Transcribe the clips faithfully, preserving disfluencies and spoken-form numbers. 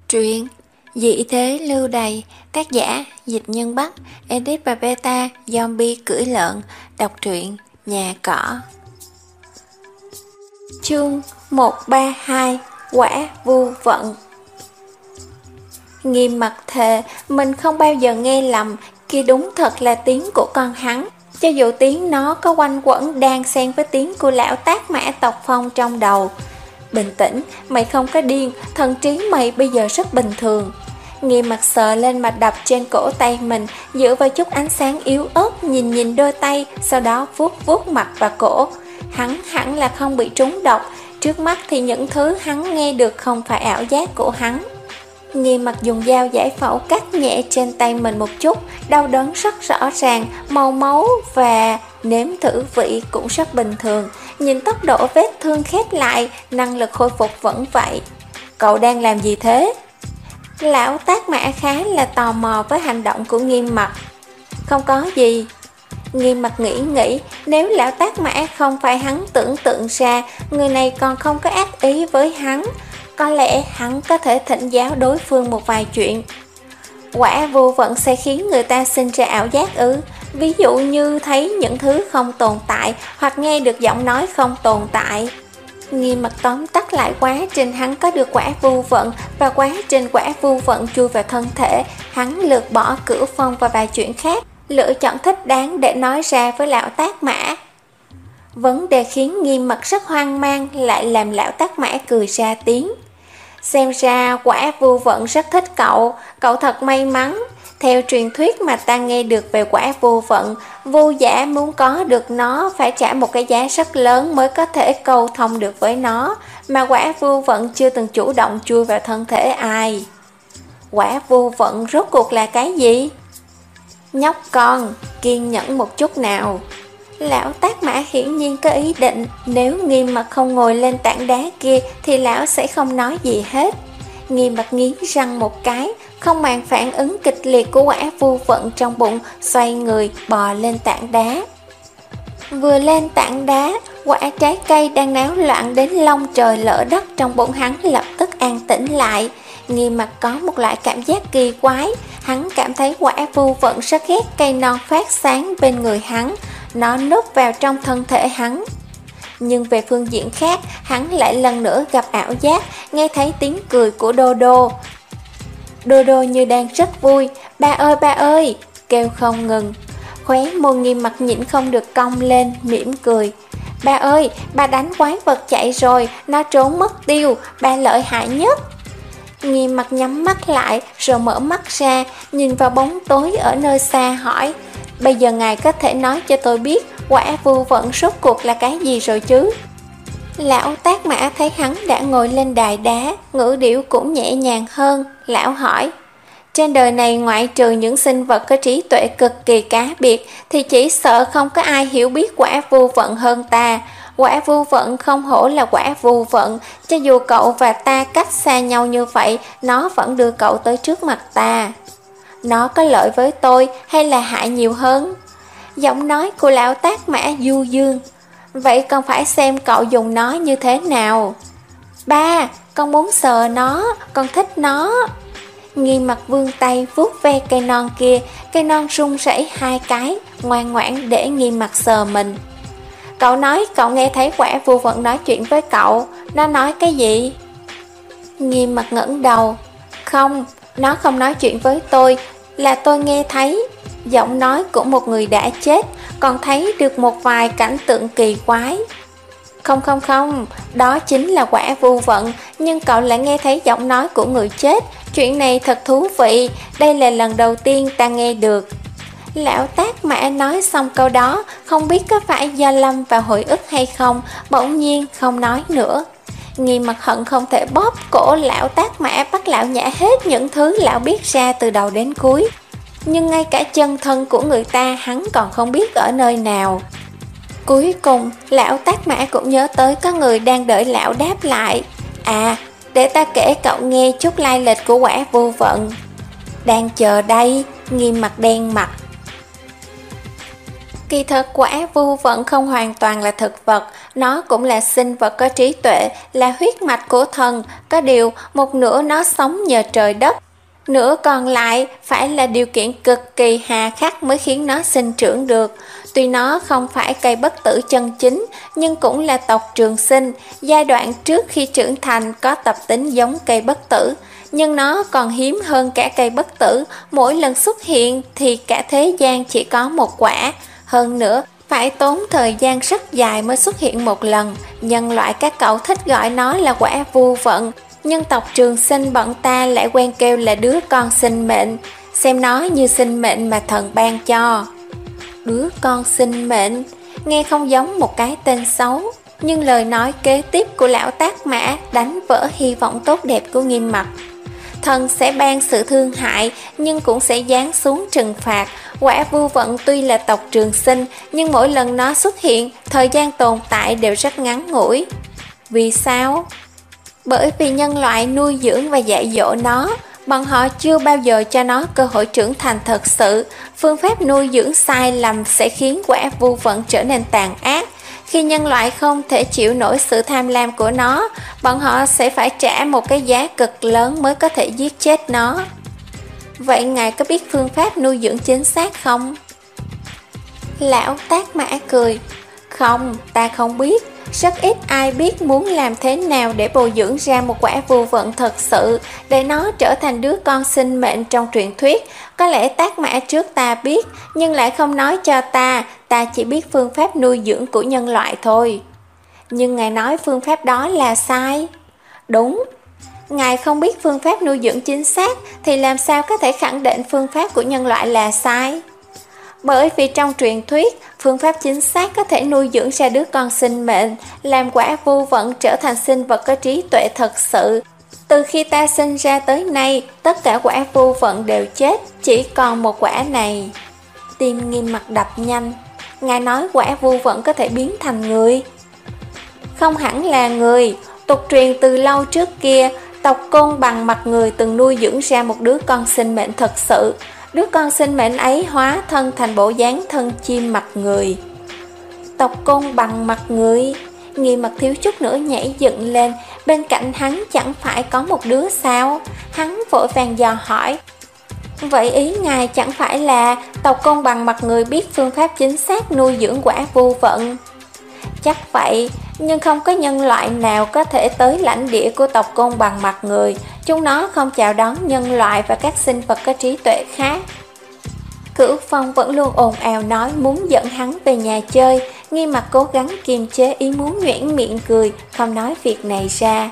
Truyện Dị thế lưu đày, tác giả Dịch Nhân Bắc, edit và beta Zombie cưỡi lợn, đọc truyện Nhà Cỏ. Chương một ba hai Quả Vu Vận. Nghiêm mặt thề mình không bao giờ nghe lầm, kia đúng thật là tiếng của con hắn. Cho dù tiếng nó có quanh quẩn đan xen với tiếng của lão Tác Mã tộc Phong trong đầu. Bình tĩnh, mày không có điên, thần trí mày bây giờ rất bình thường. Nghiêm mặt sờ lên mạch đập trên cổ tay mình, dựa vào chút ánh sáng yếu ớt, nhìn nhìn đôi tay, sau đó vuốt vuốt mặt và cổ. Hắn hẳn là không bị trúng độc, trước mắt thì những thứ hắn nghe được không phải ảo giác của hắn. Nghiêm mặt dùng dao giải phẫu cắt nhẹ trên tay mình một chút, đau đớn rất rõ ràng, màu máu và nếm thử vị cũng rất bình thường. Nhìn tốc độ vết thương khép lại, năng lực khôi phục vẫn vậy. Cậu đang làm gì thế? Lão Tác Mã khá là tò mò với hành động của Nghiêm mặt. Không có gì. Nghiêm mặt nghĩ nghĩ, nếu lão Tác Mã không phải hắn tưởng tượng ra, người này còn không có ác ý với hắn, có lẽ hắn có thể thỉnh giáo đối phương một vài chuyện. Quả Vu Vận sẽ khiến người ta sinh ra ảo giác ư? Ví dụ như thấy những thứ không tồn tại, hoặc nghe được giọng nói không tồn tại. Nghiêm mặt tóm tắt lại quá trình hắn có được quả Vu Vận và quá trình quả Vu Vận chui vào thân thể. Hắn lược bỏ Cửu Phong và vài chuyện khác, lựa chọn thích đáng để nói ra với lão Tác Mã. Vấn đề khiến Nghiêm mặt rất hoang mang lại làm lão Tác Mã cười ra tiếng. Xem ra quả Vu Vận rất thích cậu, cậu thật may mắn. Theo truyền thuyết mà ta nghe được về quả Vu Vận, Vu giả muốn có được nó phải trả một cái giá rất lớn mới có thể câu thông được với nó, mà quả Vu Vận chưa từng chủ động chui vào thân thể ai. Quả Vu Vận rốt cuộc là cái gì? Nhóc con, kiên nhẫn một chút nào. Lão Tác Mã hiển nhiên có ý định, nếu Nghiêm mặt không ngồi lên tảng đá kia thì lão sẽ không nói gì hết. Nghiêm mặt nghiến răng một cái, không màng phản ứng kịch liệt của quả Vu Vận trong bụng, xoay người bò lên tảng đá. Vừa lên tảng đá, quả trái cây đang náo loạn đến long trời lỡ đất trong bụng hắn lập tức an tĩnh lại. Nghiêm mặt có một loại cảm giác kỳ quái, hắn cảm thấy quả Vu Vận rất ghét cây non phát sáng bên người hắn, nó núp vào trong thân thể hắn. Nhưng về phương diện khác, hắn lại lần nữa gặp ảo giác, nghe thấy tiếng cười của Đô Đô. Đô Đô như đang rất vui, ba ơi ba ơi, kêu không ngừng. Khóe môi Nghiêm mặt nhịn không được cong lên, mỉm cười. Ba ơi, ba đánh quái vật chạy rồi, nó trốn mất tiêu, ba lợi hại nhất. Nghiêm mặt nhắm mắt lại, rồi mở mắt ra, nhìn vào bóng tối ở nơi xa hỏi. Bây giờ ngài có thể nói cho tôi biết quả Vu Vận rốt cuộc là cái gì rồi chứ? Lão Tác Mã thấy hắn đã ngồi lên đài đá, ngữ điệu cũng nhẹ nhàng hơn. Lão hỏi, trên đời này ngoại trừ những sinh vật có trí tuệ cực kỳ cá biệt thì chỉ sợ không có ai hiểu biết quả Vu Vận hơn ta. Quả Vu Vận không hổ là quả Vu Vận, cho dù cậu và ta cách xa nhau như vậy, nó vẫn đưa cậu tới trước mặt ta. Nó có lợi với tôi hay là hại nhiều hơn? Giọng nói của lão Tác Mã du dương. Vậy con phải xem cậu dùng nó như thế nào. Ba, con muốn sờ nó, con thích nó. Nghiêm mặt vươn tay vuốt ve cây non kia, cây non rung rẩy hai cái, ngoan ngoãn để Nghiêm mặt sờ mình. Cậu nói cậu nghe thấy quả Vu Vận nói chuyện với cậu, nó nói cái gì? Nghiêm mặt ngẩng đầu. Không, nó không nói chuyện với tôi, là tôi nghe thấy giọng nói của một người đã chết, còn thấy được một vài cảnh tượng kỳ quái. Không không không, đó chính là quả Vu Vận, nhưng cậu lại nghe thấy giọng nói của người chết. Chuyện này thật thú vị, đây là lần đầu tiên ta nghe được. Lão Tác Mã nói xong câu đó, không biết có phải do lâm vào hồi ức hay không, bỗng nhiên không nói nữa. Nghiêm mặt hận không thể bóp cổ lão Tác Mã, bắt lão nhả hết những thứ lão biết ra từ đầu đến cuối. Nhưng ngay cả chân thân của người ta hắn còn không biết ở nơi nào. Cuối cùng, lão Tác Mã cũng nhớ tới có người đang đợi lão đáp lại. À, để ta kể cậu nghe chút lai lịch của quả Vu Vận. Đang chờ đây. Nghiêm mặt đen mặt. Kỳ thực quả vu vận không hoàn toàn là thực vật, nó cũng là sinh vật có trí tuệ, là huyết mạch của thần, có điều một nửa nó sống nhờ trời đất, nửa còn lại phải là điều kiện cực kỳ hà khắc mới khiến nó sinh trưởng được. Tuy nó không phải cây bất tử chân chính, nhưng cũng là tộc trường sinh, giai đoạn trước khi trưởng thành có tập tính giống cây bất tử. Nhưng nó còn hiếm hơn cả cây bất tử, mỗi lần xuất hiện thì cả thế gian chỉ có một quả. Hơn nữa, phải tốn thời gian rất dài mới xuất hiện một lần. Nhân loại các cậu thích gọi nó là quả vu vận, nhưng tộc trường sinh bọn ta lại quen kêu là đứa con sinh mệnh, xem nó như sinh mệnh mà thần ban cho. Đứa con sinh mệnh, nghe không giống một cái tên xấu, nhưng lời nói kế tiếp của lão Tác Mã đánh vỡ hy vọng tốt đẹp của Nghiêm Mặc. Thần sẽ ban sự thương hại, nhưng cũng sẽ giáng xuống trừng phạt. Quả vu vận tuy là tộc trường sinh, nhưng mỗi lần nó xuất hiện, thời gian tồn tại đều rất ngắn ngủi. Vì sao? Bởi vì nhân loại nuôi dưỡng và dạy dỗ nó, bọn họ chưa bao giờ cho nó cơ hội trưởng thành thật sự. Phương pháp nuôi dưỡng sai lầm sẽ khiến quả vu vận trở nên tàn ác. Khi nhân loại không thể chịu nổi sự tham lam của nó, bọn họ sẽ phải trả một cái giá cực lớn mới có thể giết chết nó. Vậy ngài có biết phương pháp nuôi dưỡng chính xác không? Lão Tác Mã cười. Không, ta không biết. Rất ít ai biết muốn làm thế nào để bồi dưỡng ra một quả vu vận thật sự, để nó trở thành đứa con sinh mệnh trong truyền thuyết. Có lẽ Tác Mã trước ta biết, nhưng lại không nói cho ta. Ta chỉ biết phương pháp nuôi dưỡng của nhân loại thôi. Nhưng ngài nói phương pháp đó là sai. Đúng. Ngài không biết phương pháp nuôi dưỡng chính xác, thì làm sao có thể khẳng định phương pháp của nhân loại là sai? Bởi vì trong truyền thuyết, phương pháp chính xác có thể nuôi dưỡng ra đứa con sinh mệnh, làm quả vu vận trở thành sinh vật có trí tuệ thật sự. Từ khi ta sinh ra tới nay, tất cả quả vu vận đều chết, chỉ còn một quả này. Tim Nghiêm Mặc đập nhanh. Ngài nói quả vu vận có thể biến thành người. Không hẳn là người. Tục truyền từ lâu trước kia, tộc Côn Bằng mặt người từng nuôi dưỡng ra một đứa con sinh mệnh thật sự. Đứa con sinh mệnh ấy hóa thân thành bộ dáng thân chim mặt người. Tộc Côn Bằng mặt người. Nghiêm Mặc thiếu chút nữa nhảy dựng lên. Bên cạnh hắn chẳng phải có một đứa sao? Hắn vội vàng dò hỏi. Vậy ý ngài chẳng phải là tộc Côn Bằng mặt người biết phương pháp chính xác nuôi dưỡng quả vu vận? Chắc vậy, nhưng không có nhân loại nào có thể tới lãnh địa của tộc Côn Bằng mặt người. Chúng nó không chào đón nhân loại và các sinh vật có trí tuệ khác. Cửu Phong vẫn luôn ồn ào nói muốn dẫn hắn về nhà chơi. Nghiêm Mặc cố gắng kiềm chế ý muốn nhuyễn miệng cười, không nói việc này ra.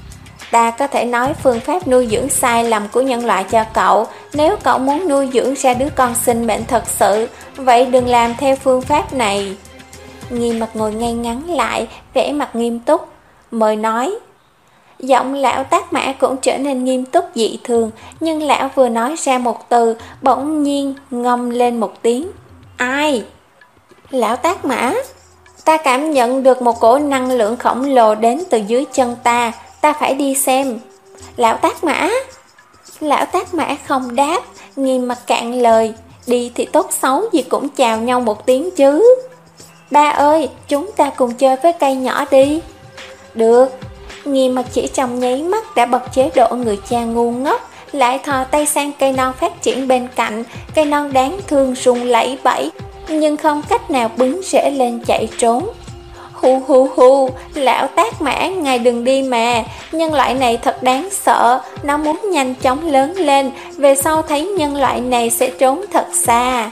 Ta có thể nói phương pháp nuôi dưỡng sai lầm của nhân loại cho cậu. Nếu cậu muốn nuôi dưỡng ra đứa con sinh mệnh thật sự, vậy đừng làm theo phương pháp này. Nghiêm Mặc ngồi ngay ngắn lại, vẻ mặt nghiêm túc. Mời nói. Giọng lão Tác Mã cũng trở nên nghiêm túc dị thường, nhưng lão vừa nói ra một từ, bỗng nhiên ngâm lên một tiếng. Ai? Lão Tác Mã. Ta cảm nhận được một cổ năng lượng khổng lồ đến từ dưới chân ta, ta phải đi xem. Lão Tác Mã. Lão Tác Mã không đáp. Nghiêm Mặc cạn lời. Đi thì tốt xấu gì cũng chào nhau một tiếng chứ. Ba ơi, chúng ta cùng chơi với cây nhỏ đi. Được. Nghiêm Mặc chỉ trong nháy mắt đã bật chế độ người cha ngu ngốc, lại thò tay sang cây non phát triển bên cạnh. Cây non đáng thương rung lẩy bẩy, nhưng không cách nào bứng rễ lên chạy trốn. Hu hu hu, lão Tác Mã, ngài đừng đi mà. Nhân loại này thật đáng sợ, nó muốn nhanh chóng lớn lên, về sau thấy nhân loại này sẽ trốn thật xa.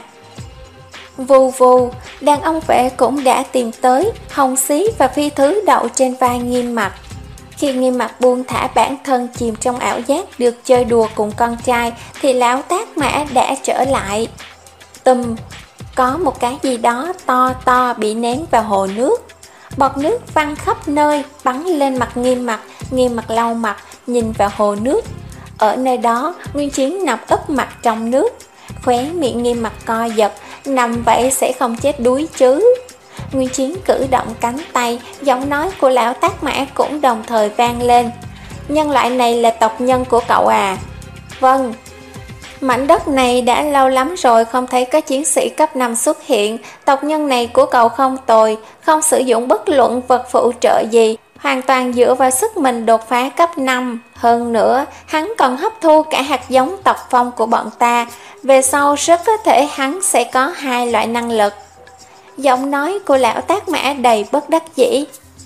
Vù vù, đàn ông vệ cũng đã tìm tới, Hồng Xí và Phi Thứ đậu trên vai Nghiêm Mặc. Khi Nghiêm Mặc buông thả bản thân chìm trong ảo giác được chơi đùa cùng con trai, thì lão Tác Mã đã trở lại. Tùm, có một cái gì đó to to bị ném vào hồ nước. Bọt nước văng khắp nơi, bắn lên mặt Nghiêm Mặc. Nghiêm Mặc lau mặt, nhìn vào hồ nước. Ở nơi đó, Nguyên Chiến nằm úp mặt trong nước. Khóe miệng Nghiêm Mặc co giật, nằm vậy sẽ không chết đuối chứ. Nguyên Chiến cử động cánh tay, giọng nói của lão Tác Mã cũng đồng thời vang lên. Nhân loại này là tộc nhân của cậu à? Vâng. Mảnh đất này đã lâu lắm rồi không thấy có chiến sĩ cấp năm xuất hiện. Tộc nhân này của cậu không tồi, không sử dụng bất luận vật phụ trợ gì, hoàn toàn dựa vào sức mình đột phá cấp năm. Hơn nữa, hắn còn hấp thu cả hạt giống tộc phong của bọn ta. Về sau rất có thể hắn sẽ có hai loại năng lực. Giọng nói của lão Tác Mã đầy bất đắc dĩ.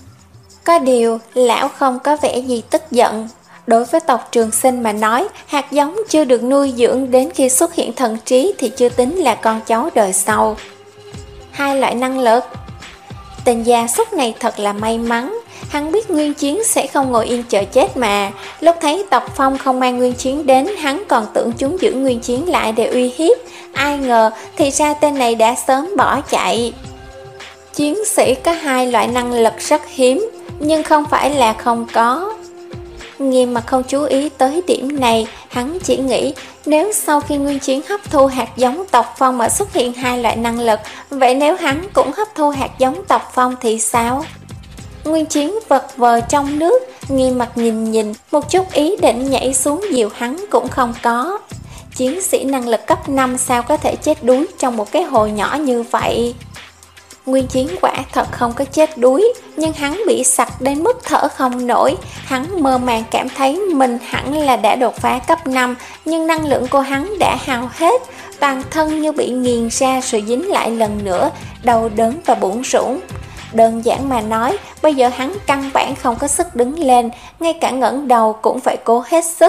Có điều, lão không có vẻ gì tức giận. Đối với tộc Trường Sinh mà nói, hạt giống chưa được nuôi dưỡng đến khi xuất hiện thần trí thì chưa tính là con cháu đời sau. Hai loại năng lực. Tên gia súc này thật là may mắn. Hắn biết Nguyên Chiến sẽ không ngồi yên chờ chết mà. Lúc thấy tộc Phong không mang Nguyên Chiến đến, hắn còn tưởng chúng giữ Nguyên Chiến lại để uy hiếp. Ai ngờ thì ra tên này đã sớm bỏ chạy. Chiến sĩ có hai loại năng lực rất hiếm, nhưng không phải là không có. Nghiêm Mặt không chú ý tới điểm này, hắn chỉ nghĩ nếu sau khi Nguyên Chiến hấp thu hạt giống tộc Phong mà xuất hiện hai loại năng lực, vậy nếu hắn cũng hấp thu hạt giống tộc Phong thì sao? Nguyên Chiến vật vờ trong nước, Nghiêm Mặt nhìn nhìn, một chút ý định nhảy xuống dìu hắn cũng không có. Chiến sĩ năng lực cấp năm sao có thể chết đuối trong một cái hồ nhỏ như vậy? Nguyên Chiến quả thật không có chết đuối, nhưng hắn bị sặc đến mức thở không nổi. Hắn mơ màng cảm thấy mình hẳn là đã đột phá cấp năm, nhưng năng lượng của hắn đã hao hết, toàn thân như bị nghiền ra rồi dính lại lần nữa, đau đớn và bủn rủn. Đơn giản mà nói, bây giờ hắn căn bản không có sức đứng lên, ngay cả ngẩng đầu cũng phải cố hết sức.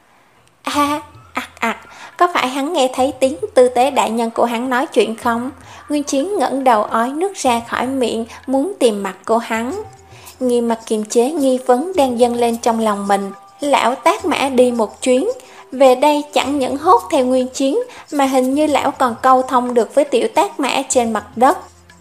A, ặc ặc, có phải hắn nghe thấy tiếng tư tế đại nhân của hắn nói chuyện không? Nguyên Chiến ngẩng đầu ói nước ra khỏi miệng, muốn tìm mặt của hắn. Nghiêm Mặt kiềm chế nghi vấn đang dâng lên trong lòng mình. Lão Tác Mã đi một chuyến, về đây chẳng những hốt theo Nguyên Chiến, mà hình như lão còn câu thông được với Tiểu Tác Mã trên mặt đất.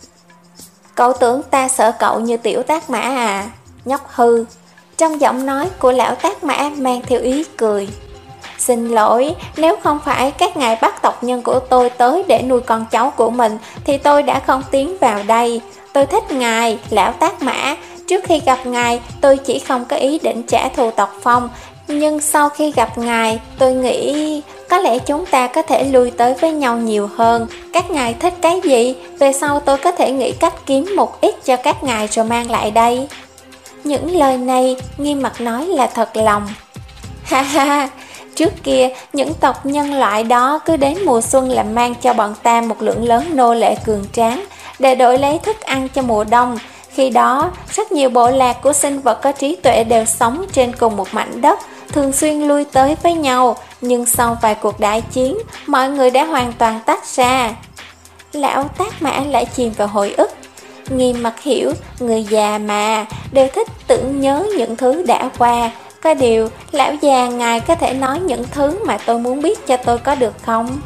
Cậu tưởng ta sợ cậu như Tiểu Tác Mã à? Nhóc hư. Trong giọng nói của lão Tác Mã mang theo ý cười. Xin lỗi, nếu không phải các ngài bắt tộc nhân của tôi tới để nuôi con cháu của mình thì tôi đã không tiến vào đây. Tôi thích ngài, lão Tác Mã. Trước khi gặp ngài, tôi chỉ không có ý định trả thù tộc Phong. Nhưng sau khi gặp ngài, tôi nghĩ có lẽ chúng ta có thể lui tới với nhau nhiều hơn. Các ngài thích cái gì, về sau tôi có thể nghĩ cách kiếm một ít cho các ngài rồi mang lại đây. Những lời này Nghiêm Mặt nói là thật lòng. Ha ha, trước kia những tộc nhân loại đó cứ đến mùa xuân là mang cho bọn ta một lượng lớn nô lệ cường tráng để đổi lấy thức ăn cho mùa đông. Khi đó, rất nhiều bộ lạc của sinh vật có trí tuệ đều sống trên cùng một mảnh đất, thường xuyên lui tới với nhau, nhưng sau vài cuộc đại chiến, mọi người đã hoàn toàn tách ra. Lão Tác Mã lại chìm vào hồi ức. Nghiêm Mặt hiểu, người già mà, đều thích tưởng nhớ những thứ đã qua. Có điều, lão già ngài có thể nói những thứ mà tôi muốn biết cho tôi có được không?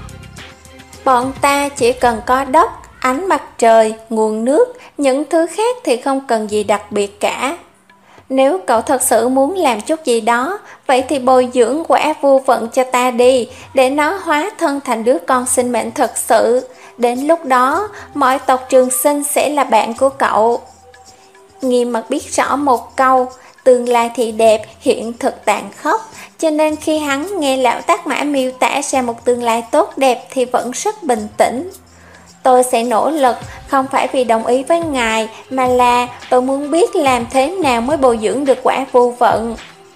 Bọn ta chỉ cần có đất, ánh mặt trời, nguồn nước, những thứ khác thì không cần gì đặc biệt cả. Nếu cậu thật sự muốn làm chút gì đó, vậy thì bồi dưỡng quả vu vận cho ta đi, để nó hóa thân thành đứa con sinh mệnh thật sự. Đến lúc đó, mọi tộc Trường Sinh sẽ là bạn của cậu. Nghiêm Mặt biết rõ một câu, tương lai thì đẹp, hiện thực tàn khốc, cho nên khi hắn nghe lão Tác Mã miêu tả ra một tương lai tốt đẹp thì vẫn rất bình tĩnh. Tôi sẽ nỗ lực, không phải vì đồng ý với ngài, mà là tôi muốn biết làm thế nào mới bồi dưỡng được quả vu vận.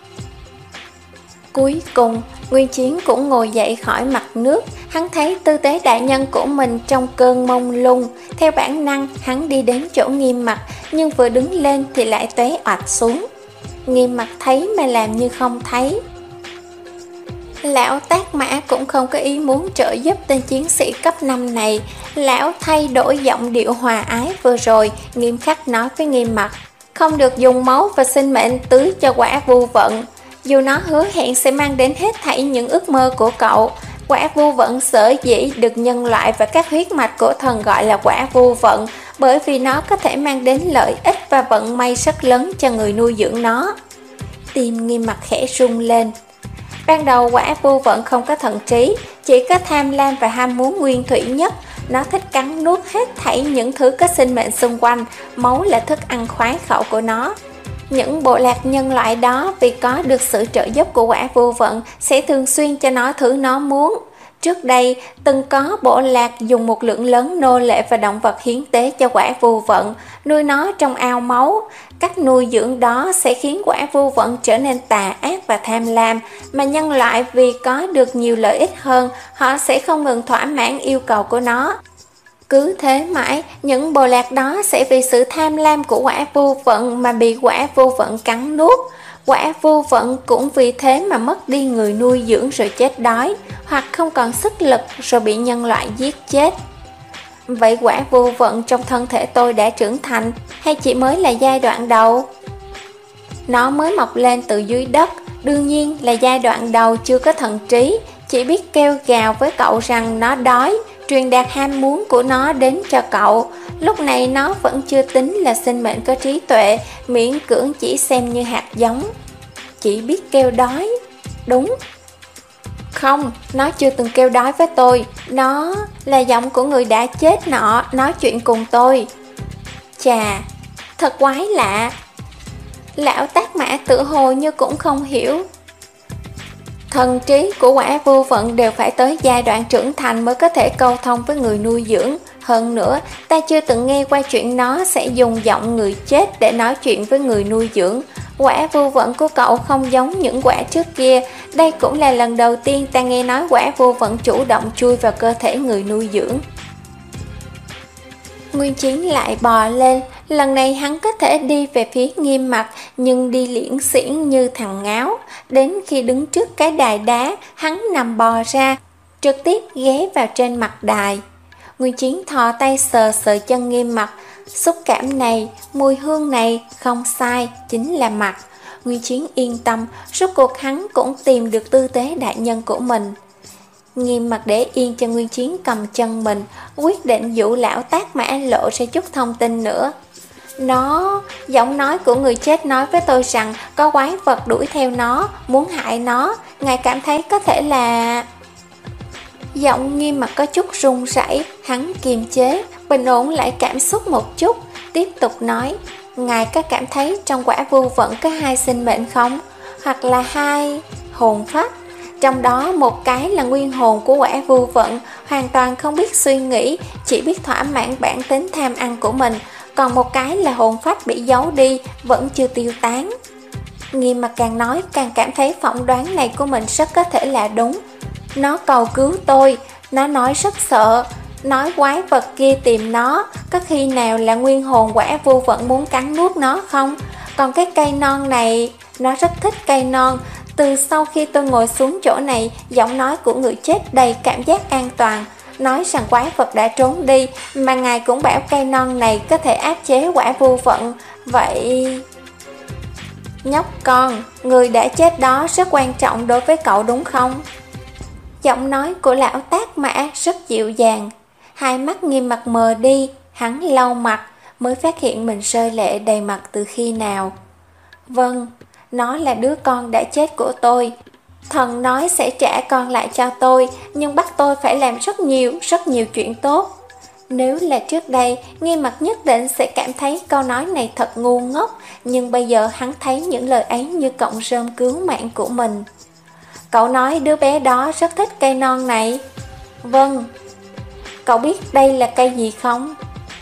Cuối cùng, Nguyên Chiến cũng ngồi dậy khỏi mặt nước. Hắn thấy tư tế đại nhân của mình trong cơn mông lung. Theo bản năng, hắn đi đến chỗ Nghiêm Mặt, nhưng vừa đứng lên thì lại tóe oạch xuống. Nghiêm Mặt thấy mà làm như không thấy. Lão Tác Mã cũng không có ý muốn trợ giúp tên chiến sĩ cấp năm này. Lão thay đổi giọng điệu hòa ái vừa rồi, nghiêm khắc nói với Nghiêm Mặt, không được dùng máu và sinh mệnh tưới cho quả vu vận. Dù nó hứa hẹn sẽ mang đến hết thảy những ước mơ của cậu. Quả vu vận sở dĩ được nhân loại và các huyết mạch của thần gọi là quả vu vận, bởi vì nó có thể mang đến lợi ích và vận may rất lớn cho người nuôi dưỡng nó. Tim Nghiêm Mặt khẽ rung lên. Ban đầu quả vu vận không có thần trí, chỉ có tham lam và ham muốn nguyên thủy nhất. Nó thích cắn nuốt hết thảy những thứ có sinh mệnh xung quanh, máu là thức ăn khoái khẩu của nó. Những bộ lạc nhân loại đó vì có được sự trợ giúp của quả vu vận sẽ thường xuyên cho nó thứ nó muốn. Trước đây, từng có bộ lạc dùng một lượng lớn nô lệ và động vật hiến tế cho quả Vu Vận, nuôi nó trong ao máu. Cách nuôi dưỡng đó sẽ khiến quả Vu Vận trở nên tà ác và tham lam, mà nhân loại vì có được nhiều lợi ích hơn, họ sẽ không ngừng thỏa mãn yêu cầu của nó. Cứ thế mãi, những bộ lạc đó sẽ vì sự tham lam của quả Vu Vận mà bị quả Vu Vận cắn nuốt. Quả Vu Vận cũng vì thế mà mất đi người nuôi dưỡng rồi chết đói, hoặc không còn sức lực rồi bị nhân loại giết chết. Vậy quả Vu Vận trong thân thể tôi đã trưởng thành hay chỉ mới là giai đoạn đầu? Nó mới mọc lên từ dưới đất, đương nhiên là giai đoạn đầu chưa có thần trí, chỉ biết kêu gào với cậu rằng nó đói, truyền đạt ham muốn của nó đến cho cậu. Lúc này nó vẫn chưa tính là sinh mệnh có trí tuệ, miễn cưỡng chỉ xem như hạt giống. Chỉ biết kêu đói. Đúng. Không, nó chưa từng kêu đói với tôi. Nó là giọng của người đã chết nọ nói chuyện cùng tôi. Chà, thật quái lạ. Lão Tác Mã tự hồ như cũng không hiểu. Thần trí của quả Vu Vận đều phải tới giai đoạn trưởng thành mới có thể câu thông với người nuôi dưỡng. Hơn nữa, ta chưa từng nghe qua chuyện nó sẽ dùng giọng người chết để nói chuyện với người nuôi dưỡng. Quả Vu Vận của cậu không giống những quả trước kia. Đây cũng là lần đầu tiên ta nghe nói quả Vu Vận chủ động chui vào cơ thể người nuôi dưỡng. Nguyên Chiến lại bò lên. Lần này hắn có thể đi về phía Nghiêm Mặc, nhưng đi liễn xiển như thằng ngáo. Đến khi đứng trước cái đài đá, hắn nằm bò ra, trực tiếp ghé vào trên mặt đài. Nguyên Chiến thò tay sờ sờ chân Nghiêm Mặc. Xúc cảm này, mùi hương này, không sai, chính là mặt. Nguyên Chiến yên tâm, rốt cuộc hắn cũng tìm được tư tế đại nhân của mình. Nghiêm Mặc để yên cho Nguyên Chiến cầm chân mình, quyết định dụ lão Tác Mã lộ ra chút thông tin nữa. Nó, giọng nói của người chết nói với tôi rằng có quái vật đuổi theo nó, muốn hại nó. Ngài cảm thấy có thể là... Giọng Nghiêm Mặc có chút run rẩy, hắn kiềm chế, bình ổn lại cảm xúc một chút, tiếp tục nói. Ngài có cảm thấy trong quả Vu Vận có hai sinh mệnh không? Hoặc là hai hồn phách? Trong đó một cái là nguyên hồn của quả Vu Vận, hoàn toàn không biết suy nghĩ, chỉ biết thỏa mãn bản tính tham ăn của mình. Còn một cái là hồn phách bị giấu đi, vẫn chưa tiêu tán. Nghiêm Mặc càng nói càng cảm thấy phỏng đoán này của mình rất có thể là đúng. Nó cầu cứu tôi, nó nói rất sợ, nói quái vật kia tìm nó, có khi nào là nguyên hồn quả Vu Vận muốn cắn nuốt nó không? Còn cái cây non này, nó rất thích cây non. Từ sau khi tôi ngồi xuống chỗ này, giọng nói của người chết đầy cảm giác an toàn, nói rằng quái vật đã trốn đi, mà ngài cũng bảo cây non này có thể áp chế quả Vu Vận. Vậy... Nhóc con, người đã chết đó rất quan trọng đối với cậu đúng không? Giọng nói của lão Tác Mã rất dịu dàng. Hai mắt Nghiêm Mặc mờ đi, hắn lau mặt, mới phát hiện mình rơi lệ đầy mặt từ khi nào. Vâng, nó là đứa con đã chết của tôi. Thần nói sẽ trả con lại cho tôi, nhưng bắt tôi phải làm rất nhiều, rất nhiều chuyện tốt. Nếu là trước đây, Nghiêm Mặc nhất định sẽ cảm thấy câu nói này thật ngu ngốc, nhưng bây giờ hắn thấy những lời ấy như cọng rơm cứu mạng của mình. Cậu nói đứa bé đó rất thích cây non này. Vâng. Cậu biết đây là cây gì không?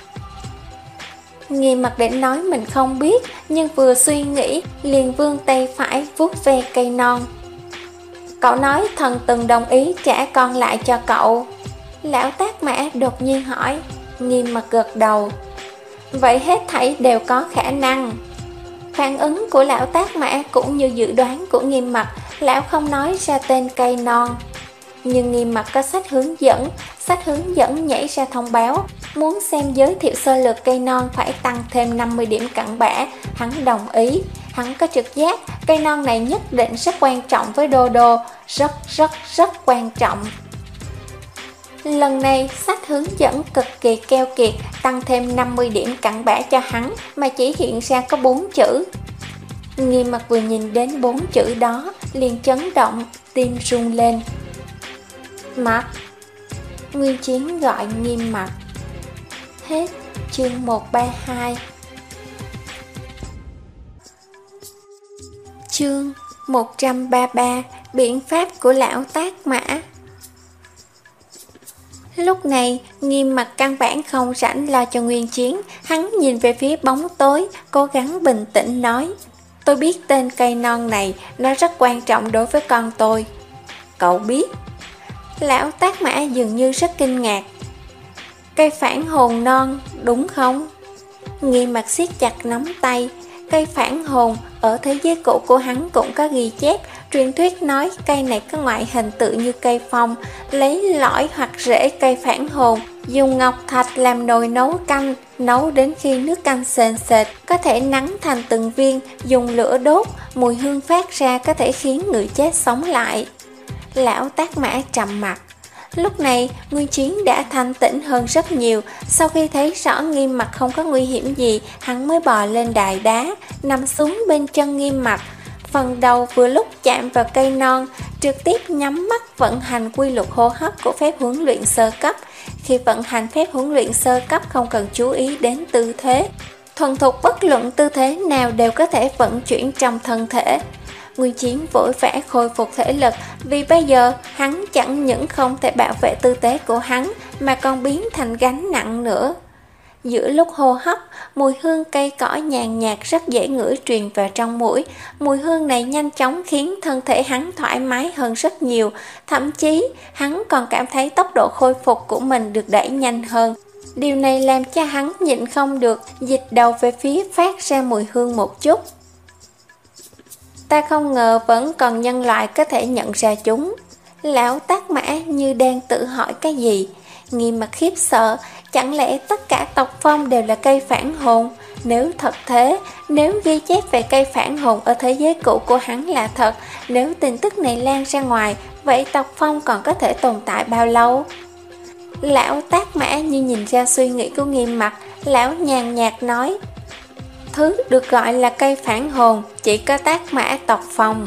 Nghiêm Mặc định nói mình không biết, nhưng vừa suy nghĩ liền vươn tay phải vuốt ve cây non. Cậu nói thần từng đồng ý trả con lại cho cậu. Lão Tác Mã đột nhiên hỏi. Nghiêm Mặc gật đầu. Vậy hết thảy đều có khả năng. Phản ứng của lão Tác Mã cũng như dự đoán của Nghiêm Mặc. Lão không nói ra tên cây non, nhưng Nghiêm Mặc có sách hướng dẫn. Sách hướng dẫn nhảy ra thông báo muốn xem giới thiệu sơ lược cây non phải tăng thêm năm mươi điểm cặn bã. Hắn đồng ý. Hắn có trực giác cây non này nhất định rất quan trọng với Đô Đô. Rất rất rất quan trọng. Lần này sách hướng dẫn cực kỳ keo kiệt, tăng thêm năm mươi điểm cặn bã cho hắn mà chỉ hiện ra có bốn chữ. Nghiêm Mặc vừa nhìn đến bốn chữ đó liền chấn động, tim run lên. Mặc. Nguyên Chiến gọi Nghiêm Mặc. Hết chương một ba hai. Chương một trăm ba mươi ba. Biện pháp của lão Tác Mã. Lúc này, Nghiêm Mặc căn bản không rảnh lo cho Nguyên Chiến, hắn nhìn về phía bóng tối, cố gắng bình tĩnh nói: tôi biết tên cây non này, nó rất quan trọng đối với con tôi. Cậu biết? Lão Tác Mã dường như rất kinh ngạc. Cây phản hồn non, đúng không? Nghiêm Mặc siết chặt nắm tay. Cây phản hồn ở thế giới cũ của hắn cũng có ghi chép. Truyền thuyết nói cây này có ngoại hình tự như cây phong, lấy lõi hoặc rễ cây phản hồn, dùng ngọc thạch làm nồi nấu canh, nấu đến khi nước canh sền sệt, có thể nắn thành từng viên, dùng lửa đốt, mùi hương phát ra có thể khiến người chết sống lại. Lão Tác Mã trầm mặt. Lúc này, Nguyên Chiến đã thanh tĩnh hơn rất nhiều. Sau khi thấy rõ Nghiêm Mặc không có nguy hiểm gì, hắn mới bò lên đài đá, nằm xuống bên chân Nghiêm Mặc. Phần đầu vừa lúc chạm vào cây non, trực tiếp nhắm mắt vận hành quy luật hô hấp của phép huấn luyện sơ cấp. Khi vận hành phép huấn luyện sơ cấp không cần chú ý đến tư thế. Thuần thục bất luận tư thế nào đều có thể vận chuyển trong thân thể. Nguyên Chiến vội vã khôi phục thể lực, vì bây giờ hắn chẳng những không thể bảo vệ tư thế của hắn mà còn biến thành gánh nặng nữa. Giữa lúc hô hấp, mùi hương cây cỏ nhàn nhạt rất dễ ngửi truyền vào trong mũi. Mùi hương này nhanh chóng khiến thân thể hắn thoải mái hơn rất nhiều. Thậm chí, hắn còn cảm thấy tốc độ khôi phục của mình được đẩy nhanh hơn. Điều này làm cho hắn nhịn không được, dịch đầu về phía phát ra mùi hương một chút. Ta không ngờ vẫn còn nhân loại có thể nhận ra chúng. Lão Tác Mã như đang tự hỏi cái gì. Nghiêm Mặc khiếp sợ, chẳng lẽ tất cả tộc Phong đều là cây phản hồn? Nếu thật thế, nếu ghi chép về cây phản hồn ở thế giới cũ của hắn là thật, nếu tin tức này lan ra ngoài, vậy tộc Phong còn có thể tồn tại bao lâu? Lão Tác Mã như nhìn ra suy nghĩ của Nghiêm Mặc, lão nhàn nhạt nói: thứ được gọi là cây phản hồn chỉ có Tác Mã tộc Phong.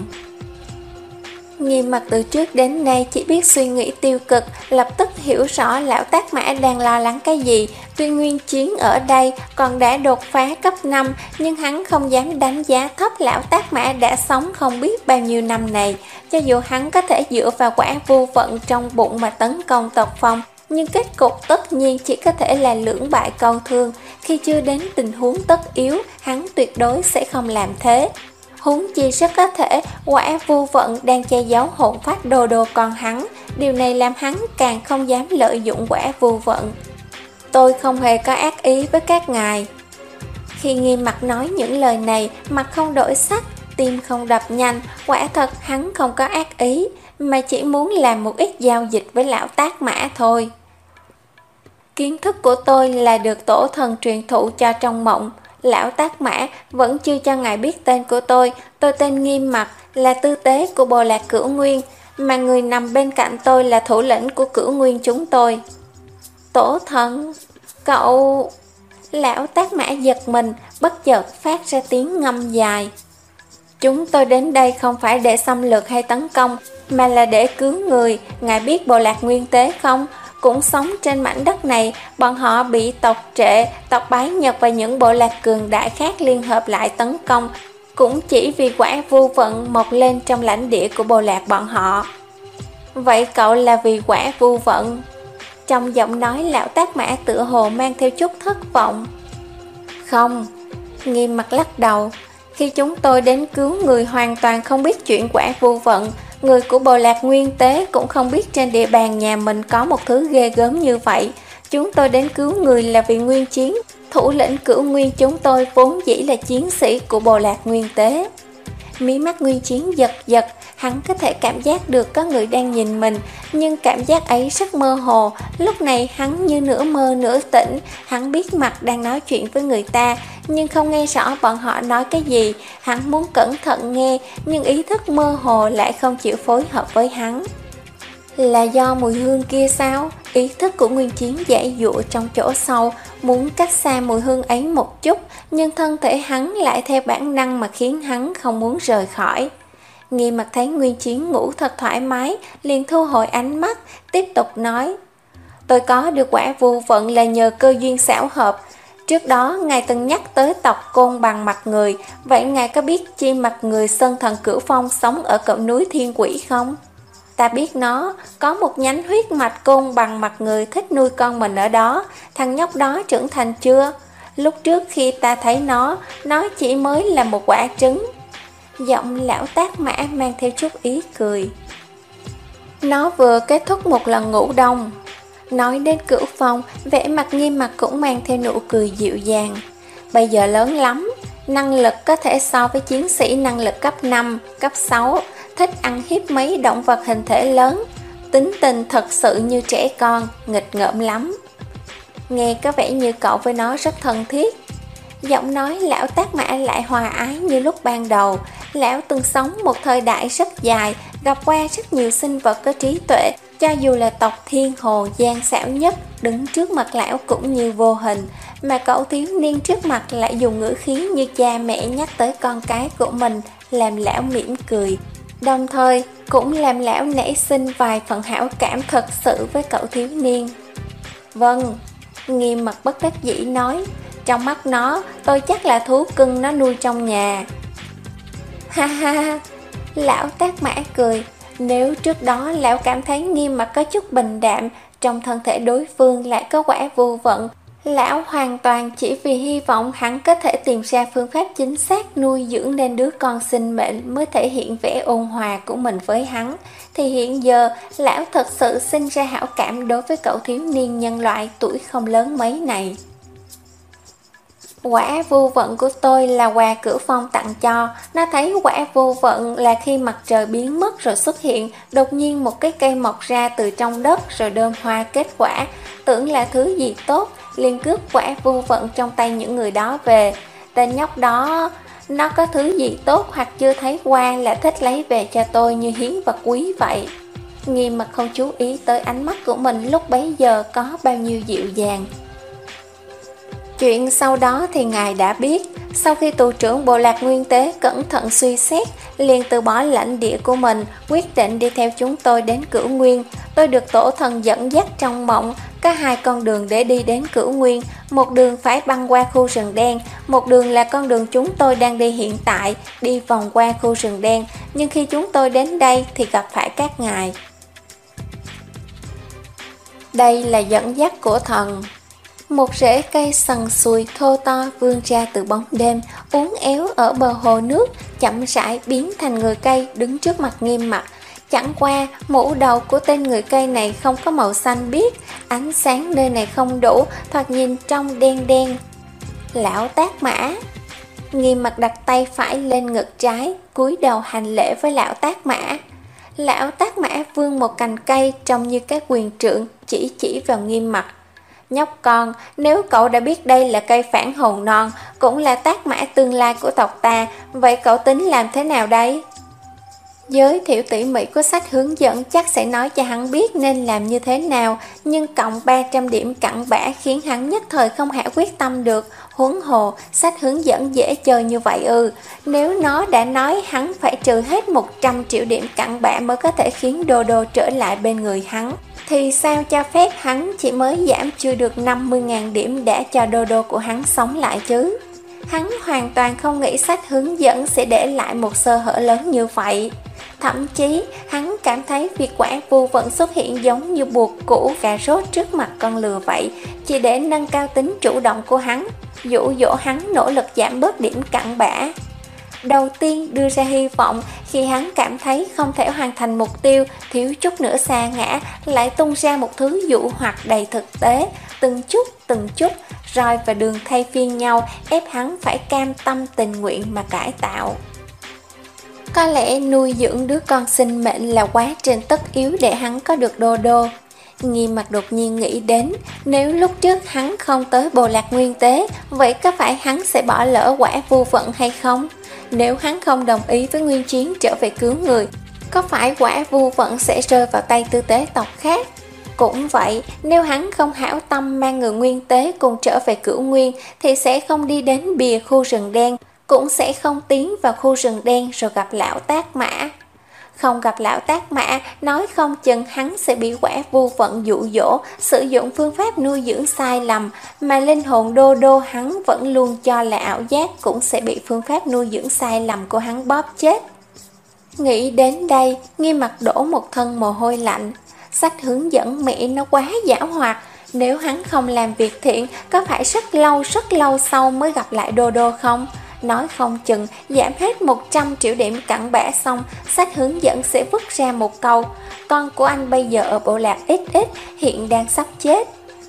Nghiêm Mặc từ trước đến nay chỉ biết suy nghĩ tiêu cực, lập tức hiểu rõ lão Tác Mã đang lo lắng cái gì. Tuy Nguyên Chiến ở đây còn đã đột phá cấp năm, nhưng hắn không dám đánh giá thấp lão Tác Mã đã sống không biết bao nhiêu năm này. Cho dù hắn có thể dựa vào quả vô vận trong bụng mà tấn công tộc Phong, nhưng kết cục tất nhiên chỉ có thể là lưỡng bại câu thương. Khi chưa đến tình huống tất yếu, hắn tuyệt đối sẽ không làm thế. Huống chi rất có thể quả vô vận đang che giấu hồn phách đồ đồ con hắn. Điều này làm hắn càng không dám lợi dụng quả vô vận. Tôi không hề có ác ý với các ngài. Khi Nghiêm Mặc nói những lời này, mặt không đổi sắc, tim không đập nhanh. Quả thật hắn không có ác ý, mà chỉ muốn làm một ít giao dịch với lão Tác Mã thôi. Kiến thức của tôi là được tổ thần truyền thụ cho trong mộng. Lão Tác Mã vẫn chưa cho ngài biết tên của tôi. Tôi tên Nghiêm Mặc, là tư tế của bộ lạc Cửu Nguyên, mà người nằm bên cạnh tôi là thủ lĩnh của Cửu Nguyên chúng tôi. Tổ thần? Cậu... Lão Tác Mã giật mình, bất chợt phát ra tiếng ngâm dài. Chúng tôi đến đây không phải để xâm lược hay tấn công, mà là để cứu người. Ngài biết bộ lạc Nguyên Tế không? Cũng sống trên mảnh đất này. Bọn họ bị tộc Trệ, tộc Bái Nhật và những bộ lạc cường đại khác liên hợp lại tấn công, cũng chỉ vì quả vô vận mọc lên trong lãnh địa của bộ lạc bọn họ. Vậy cậu là vì quả vô vận? Trong giọng nói lão Tác Mã tựa hồ mang theo chút thất vọng. Không. Nghiêm Mặc lắc đầu. Khi chúng tôi đến cứu người hoàn toàn không biết chuyện quả vô vận. Người của bộ lạc Nguyên Tế cũng không biết trên địa bàn nhà mình có một thứ ghê gớm như vậy. Chúng tôi đến cứu người là vì Nguyên Chiến. Thủ lĩnh Cửu Nguyên chúng tôi vốn dĩ là chiến sĩ của bộ lạc Nguyên Tế. Mí mắt Nguyên Chiến giật giật. Hắn có thể cảm giác được có người đang nhìn mình, nhưng cảm giác ấy rất mơ hồ. Lúc này hắn như nửa mơ nửa tỉnh. Hắn biết mặt đang nói chuyện với người ta, nhưng không nghe rõ bọn họ nói cái gì. Hắn muốn cẩn thận nghe, nhưng ý thức mơ hồ lại không chịu phối hợp với hắn. Là do mùi hương kia sao? Ý thức của Nguyên Chiến giãy giụa trong chỗ sâu, muốn cách xa mùi hương ấy một chút, nhưng thân thể hắn lại theo bản năng mà khiến hắn không muốn rời khỏi. Nghiêm Mặc thấy Nguyên Chiến ngủ thật thoải mái, liền thu hồi ánh mắt, tiếp tục nói: tôi có được quả vô vận là nhờ cơ duyên xảo hợp. Trước đó ngài từng nhắc tới tộc Côn Bằng mặt người, vậy ngài có biết chi mặt người Sơn Thần Cửu Phong sống ở cổng núi Thiên Quỷ không? Ta biết nó có một nhánh huyết mạch côn bằng mặt người thích nuôi con mình ở đó. Thằng nhóc đó trưởng thành chưa? Lúc trước khi ta thấy nó, nó chỉ mới là một quả trứng. Giọng lão Tác Mã mang theo chút ý cười. Nó vừa kết thúc một lần ngủ đông. Nói đến Cửu Phong, vẻ mặt Nghiêm Mặc cũng mang theo nụ cười dịu dàng. Bây giờ lớn lắm, năng lực có thể so với chiến sĩ năng lực cấp năm, cấp sáu, thích ăn hiếp mấy động vật hình thể lớn. Tính tình thật sự như trẻ con, nghịch ngợm lắm. Nghe có vẻ như cậu với nó rất thân thiết. Giọng nói lão Tác Mã lại hòa ái như lúc ban đầu. Lão từng sống một thời đại rất dài, gặp qua rất nhiều sinh vật có trí tuệ. Cho dù là tộc thiên hồ gian xảo nhất, đứng trước mặt lão cũng như vô hình. Mà cậu thiếu niên trước mặt lại dùng ngữ khí như cha mẹ nhắc tới con cái của mình, làm lão mỉm cười. Đồng thời cũng làm lão nảy sinh vài phần hảo cảm thật sự với cậu thiếu niên. Vâng, Nghiêm Mặc bất đắc dĩ nói, trong mắt nó, tôi chắc là thú cưng nó nuôi trong nhà. Ha ha, lão Tác Mã cười. Nếu trước đó lão cảm thấy Nghiêm Mặc có chút bình đạm, trong thân thể đối phương lại có quả vô vận, lão hoàn toàn chỉ vì hy vọng hắn có thể tìm ra phương pháp chính xác nuôi dưỡng nên đứa con sinh mệnh mới thể hiện vẻ ôn hòa của mình với hắn, thì hiện giờ lão thật sự sinh ra hảo cảm đối với cậu thiếu niên nhân loại tuổi không lớn mấy này. Quả vô vận của tôi là quà Cửu Phong tặng cho. Nó thấy quả vô vận là khi mặt trời biến mất rồi xuất hiện, đột nhiên một cái cây mọc ra từ trong đất rồi đơm hoa kết quả. Tưởng là thứ gì tốt, liền cướp quả vô vận trong tay những người đó về. Tên nhóc đó, nó có thứ gì tốt hoặc chưa thấy qua là thích lấy về cho tôi như hiến vật quý vậy. Nghiêm Mặc không chú ý tới ánh mắt của mình lúc bấy giờ có bao nhiêu dịu dàng. Chuyện sau đó thì ngài đã biết. Sau khi tù trưởng bộ lạc Nguyên Tế cẩn thận suy xét, liền từ bỏ lãnh địa của mình, quyết định đi theo chúng tôi đến Cửu Nguyên. Tôi được tổ thần dẫn dắt trong mộng, có hai con đường để đi đến Cửu Nguyên. Một đường phải băng qua khu rừng đen, một đường là con đường chúng tôi đang đi hiện tại, đi vòng qua khu rừng đen. Nhưng khi chúng tôi đến đây thì gặp phải các ngài. Đây là dẫn dắt của thần. Một rễ cây sần sùi thô to vươn ra từ bóng đêm, uốn éo ở bờ hồ nước, chậm rãi biến thành người cây đứng trước mặt Nghiêm Mặc. Chẳng qua, mũ đầu của tên người cây này không có màu xanh biếc, ánh sáng nơi này không đủ, thoạt nhìn trong đen đen. Lão Tác Mã. Nghiêm Mặc đặt tay phải lên ngực trái, cúi đầu hành lễ với lão Tác Mã. Lão Tác Mã vươn một cành cây trông như cái quyền trượng, chỉ chỉ vào Nghiêm Mặc. Nhóc con, nếu cậu đã biết đây là cây phản hồn non, cũng là tác mã tương lai của tộc ta, vậy cậu tính làm thế nào đây? Giới thiệu tỉ mỉ của sách hướng dẫn chắc sẽ nói cho hắn biết nên làm như thế nào, nhưng cộng ba trăm điểm cặn bã khiến hắn nhất thời không hả quyết tâm được. Huống hồ, sách hướng dẫn dễ chơi như vậy ư? Nếu nó đã nói hắn phải trừ hết một trăm triệu điểm cặn bã mới có thể khiến Đô Đô trở lại bên người hắn, thì sao cho phép hắn chỉ mới giảm chưa được năm mươi nghìn điểm đã cho Đô Đô của hắn sống lại chứ? Hắn hoàn toàn không nghĩ sách hướng dẫn sẽ để lại một sơ hở lớn như vậy. Thậm chí, hắn cảm thấy việc quả vô vận xuất hiện giống như buộc củ cà rốt trước mặt con lừa vậy, chỉ để nâng cao tính chủ động của hắn, dụ dỗ hắn nỗ lực giảm bớt điểm cặn bã. Đầu tiên đưa ra hy vọng, khi hắn cảm thấy không thể hoàn thành mục tiêu, thiếu chút nữa sa ngã, lại tung ra một thứ dụ hoặc đầy thực tế, từng chút từng chút, roi và đường thay phiên nhau, ép hắn phải cam tâm tình nguyện mà cải tạo. Có lẽ nuôi dưỡng đứa con sinh mệnh là quá trình tất yếu để hắn có được Đô Đô. Nghiêm Mặc đột nhiên nghĩ đến, nếu lúc trước hắn không tới bộ lạc Nguyên Tế, vậy có phải hắn sẽ bỏ lỡ quả vô vận hay không? Nếu hắn không đồng ý với Nguyên Chiến trở về cứu người, có phải quả vô vận sẽ rơi vào tay tư tế tộc khác? Cũng vậy, nếu hắn không hảo tâm mang người Nguyên Tế cùng trở về Cửu Nguyên, thì sẽ không đi đến bìa khu rừng đen, cũng sẽ không tiến vào khu rừng đen rồi gặp lão Tác Mã. Không gặp lão Tác Mã, nói không chừng hắn sẽ bị quả vô vận dụ dỗ, sử dụng phương pháp nuôi dưỡng sai lầm, mà linh hồn Đô Đô hắn vẫn luôn cho là ảo giác, cũng sẽ bị phương pháp nuôi dưỡng sai lầm của hắn bóp chết. Nghĩ đến đây, Nghiêm Mặc đổ một thân mồ hôi lạnh. Sách hướng dẫn mẹ nó quá giảo hoạt, nếu hắn không làm việc thiện, có phải rất lâu rất lâu sau mới gặp lại Đô Đô không? Nói không chừng, giảm hết một trăm triệu điểm cặn bã xong, sách hướng dẫn sẽ vứt ra một câu: con của anh bây giờ ở bộ lạc ích ích, hiện đang sắp chết.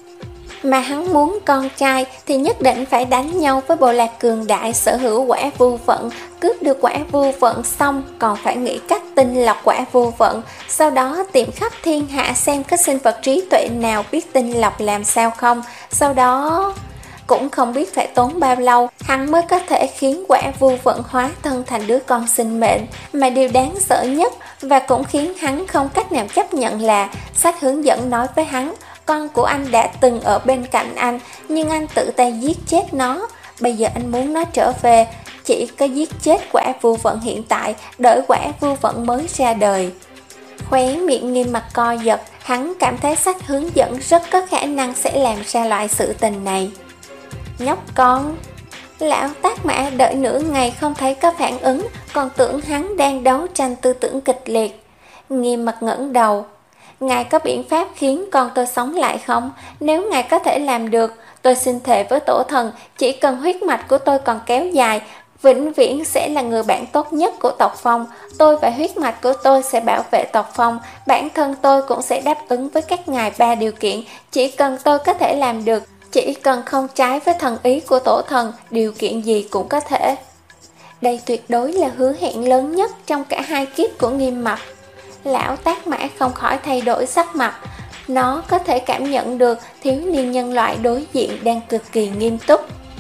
Mà hắn muốn con trai thì nhất định phải đánh nhau với bộ lạc cường đại sở hữu quả vô vận, cướp được quả vô vận xong còn phải nghĩ cách tinh lọc quả vô vận, sau đó tìm khắp thiên hạ xem có sinh vật trí tuệ nào biết tinh lọc làm sao không, sau đó cũng không biết phải tốn bao lâu hắn mới có thể khiến quả vô vận hóa thân thành đứa con sinh mệnh. Mà điều đáng sợ nhất và cũng khiến hắn không cách nào chấp nhận là sách hướng dẫn nói với hắn: con của anh đã từng ở bên cạnh anh, nhưng anh tự tay giết chết nó. Bây giờ anh muốn nó trở về, chỉ có giết chết quả vô vận hiện tại, đợi quả vô vận mới ra đời. Khóe miệng Nghiêm Mặc co giật, hắn cảm thấy sách hướng dẫn rất có khả năng sẽ làm ra loại sự tình này. Nhóc con. Lão Tác Mã đợi nửa ngày không thấy có phản ứng, còn tưởng hắn đang đấu tranh tư tưởng kịch liệt. Nghiêm Mặc ngẩng đầu. Ngài có biện pháp khiến con tôi sống lại không? Nếu ngài có thể làm được, tôi xin thề với tổ thần, chỉ cần huyết mạch của tôi còn kéo dài, vĩnh viễn sẽ là người bạn tốt nhất của tộc Phong. Tôi và huyết mạch của tôi sẽ bảo vệ tộc Phong. Bản thân tôi cũng sẽ đáp ứng với các ngài ba điều kiện. Chỉ cần tôi có thể làm được, chỉ cần không trái với thần ý của tổ thần, điều kiện gì cũng có thể. Đây tuyệt đối là hứa hẹn lớn nhất trong cả hai kiếp của Nghiêm Mặc. Lão Tác Mã không khỏi thay đổi sắc mặt. Nó có thể cảm nhận được thiếu niên nhân loại đối diện đang cực kỳ nghiêm túc.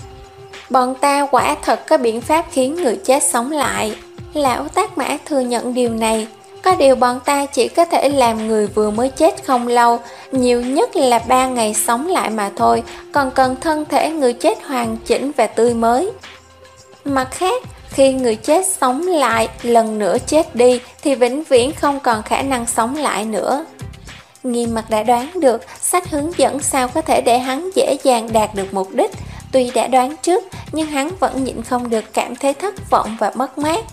Bọn ta quả thật có biện pháp khiến người chết sống lại. Lão Tác Mã thừa nhận điều này. Có điều bọn ta chỉ có thể làm người vừa mới chết không lâu, nhiều nhất là ba ngày sống lại mà thôi, còn cần thân thể người chết hoàn chỉnh và tươi mới. Mặt khác, khi người chết sống lại lần nữa chết đi thì vĩnh viễn không còn khả năng sống lại nữa. Nghiêm Mặc đã đoán được sách hướng dẫn sao có thể để hắn dễ dàng đạt được mục đích. Tuy đã đoán trước, nhưng hắn vẫn nhịn không được cảm thấy thất vọng và mất mát.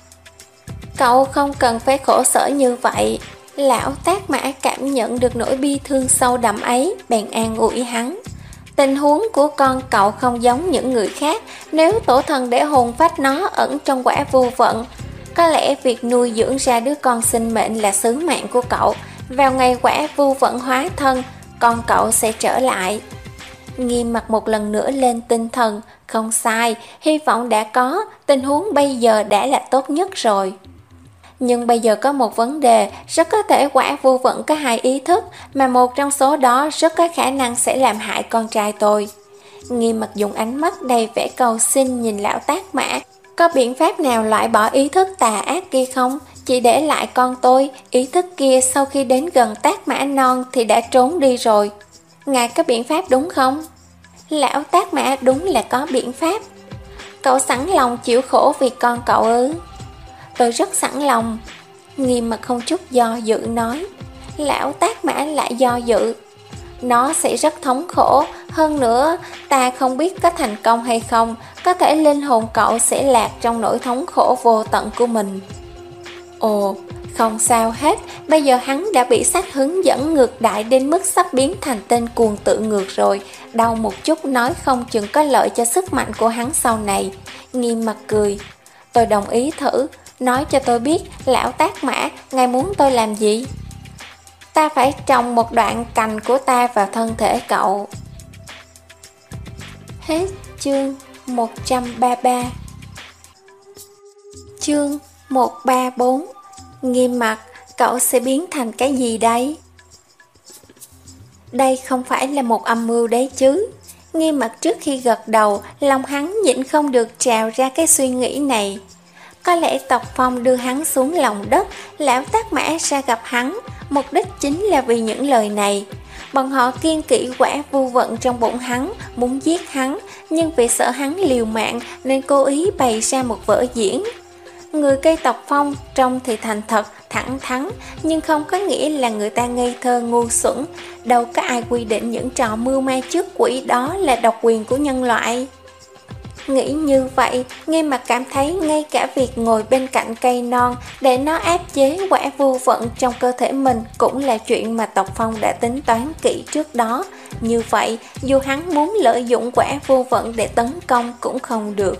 Cậu không cần phải khổ sở như vậy. Lão Tác Mã cảm nhận được nỗi bi thương sâu đậm ấy, bèn an ủi hắn. Tình huống của con cậu không giống những người khác. Nếu tổ thần để hồn phách nó ẩn trong quả vô vận, có lẽ việc nuôi dưỡng ra đứa con sinh mệnh là sứ mạng của cậu. Vào ngày quả vô vận hóa thân, con cậu sẽ trở lại. Nghiêm Mặc một lần nữa lên tinh thần. Không sai, hy vọng đã có. Tình huống bây giờ đã là tốt nhất rồi. Nhưng bây giờ có một vấn đề, rất có thể quả vô vận có hai ý thức, mà một trong số đó rất có khả năng sẽ làm hại con trai tôi. Nghiêm Mặc dùng ánh mắt đầy vẻ cầu xin nhìn lão Tác Mã. Có biện pháp nào loại bỏ ý thức tà ác kia không? Chỉ để lại con tôi, ý thức kia sau khi đến gần Tác Mã non thì đã trốn đi rồi. Ngài có biện pháp đúng không? Lão Tác Mã đúng là có biện pháp. Cậu sẵn lòng chịu khổ vì con cậu ư? Tôi rất sẵn lòng. Nghiêm Mặc không chút do dự nói. Lão Tác Mã lại do dự. Nó sẽ rất thống khổ. Hơn nữa, ta không biết có thành công hay không. Có thể linh hồn cậu sẽ lạc trong nỗi thống khổ vô tận của mình. Ồ, không sao hết. Bây giờ hắn đã bị sách hướng dẫn ngược đại đến mức sắp biến thành tên cuồng tự ngược rồi. Đau một chút nói không chừng có lợi cho sức mạnh của hắn sau này. Nghiêm Mặc cười. Tôi đồng ý thử. Nói cho tôi biết, lão Tác Mã, ngài muốn tôi làm gì? Ta phải trồng một đoạn cành của ta vào thân thể cậu. Hết chương một trăm ba mươi ba. Chương một trăm ba mươi bốn. Nghiêm Mặc, cậu sẽ biến thành cái gì đây? Đây không phải là một âm mưu đấy chứ. Nghiêm Mặc trước khi gật đầu, lòng hắn nhịn không được trào ra cái suy nghĩ này. Có lẽ tộc Phong đưa hắn xuống lòng đất, lão Tác Mã ra gặp hắn, mục đích chính là vì những lời này. Bọn họ kiên kỵ quả vô vận trong bụng hắn, muốn giết hắn, nhưng vì sợ hắn liều mạng nên cố ý bày ra một vở diễn. Người cây tộc Phong trông thì thành thật, thẳng thắn, nhưng không có nghĩa là người ta ngây thơ ngu xuẩn. Đâu có ai quy định những trò mưu ma trước quỷ đó là độc quyền của nhân loại. Nghĩ như vậy, Nghiêm Mặc cảm thấy ngay cả việc ngồi bên cạnh cây non để nó áp chế quả vô vận trong cơ thể mình cũng là chuyện mà Tộc Phong đã tính toán kỹ trước đó. Như vậy, dù hắn muốn lợi dụng quả vô vận để tấn công cũng không được.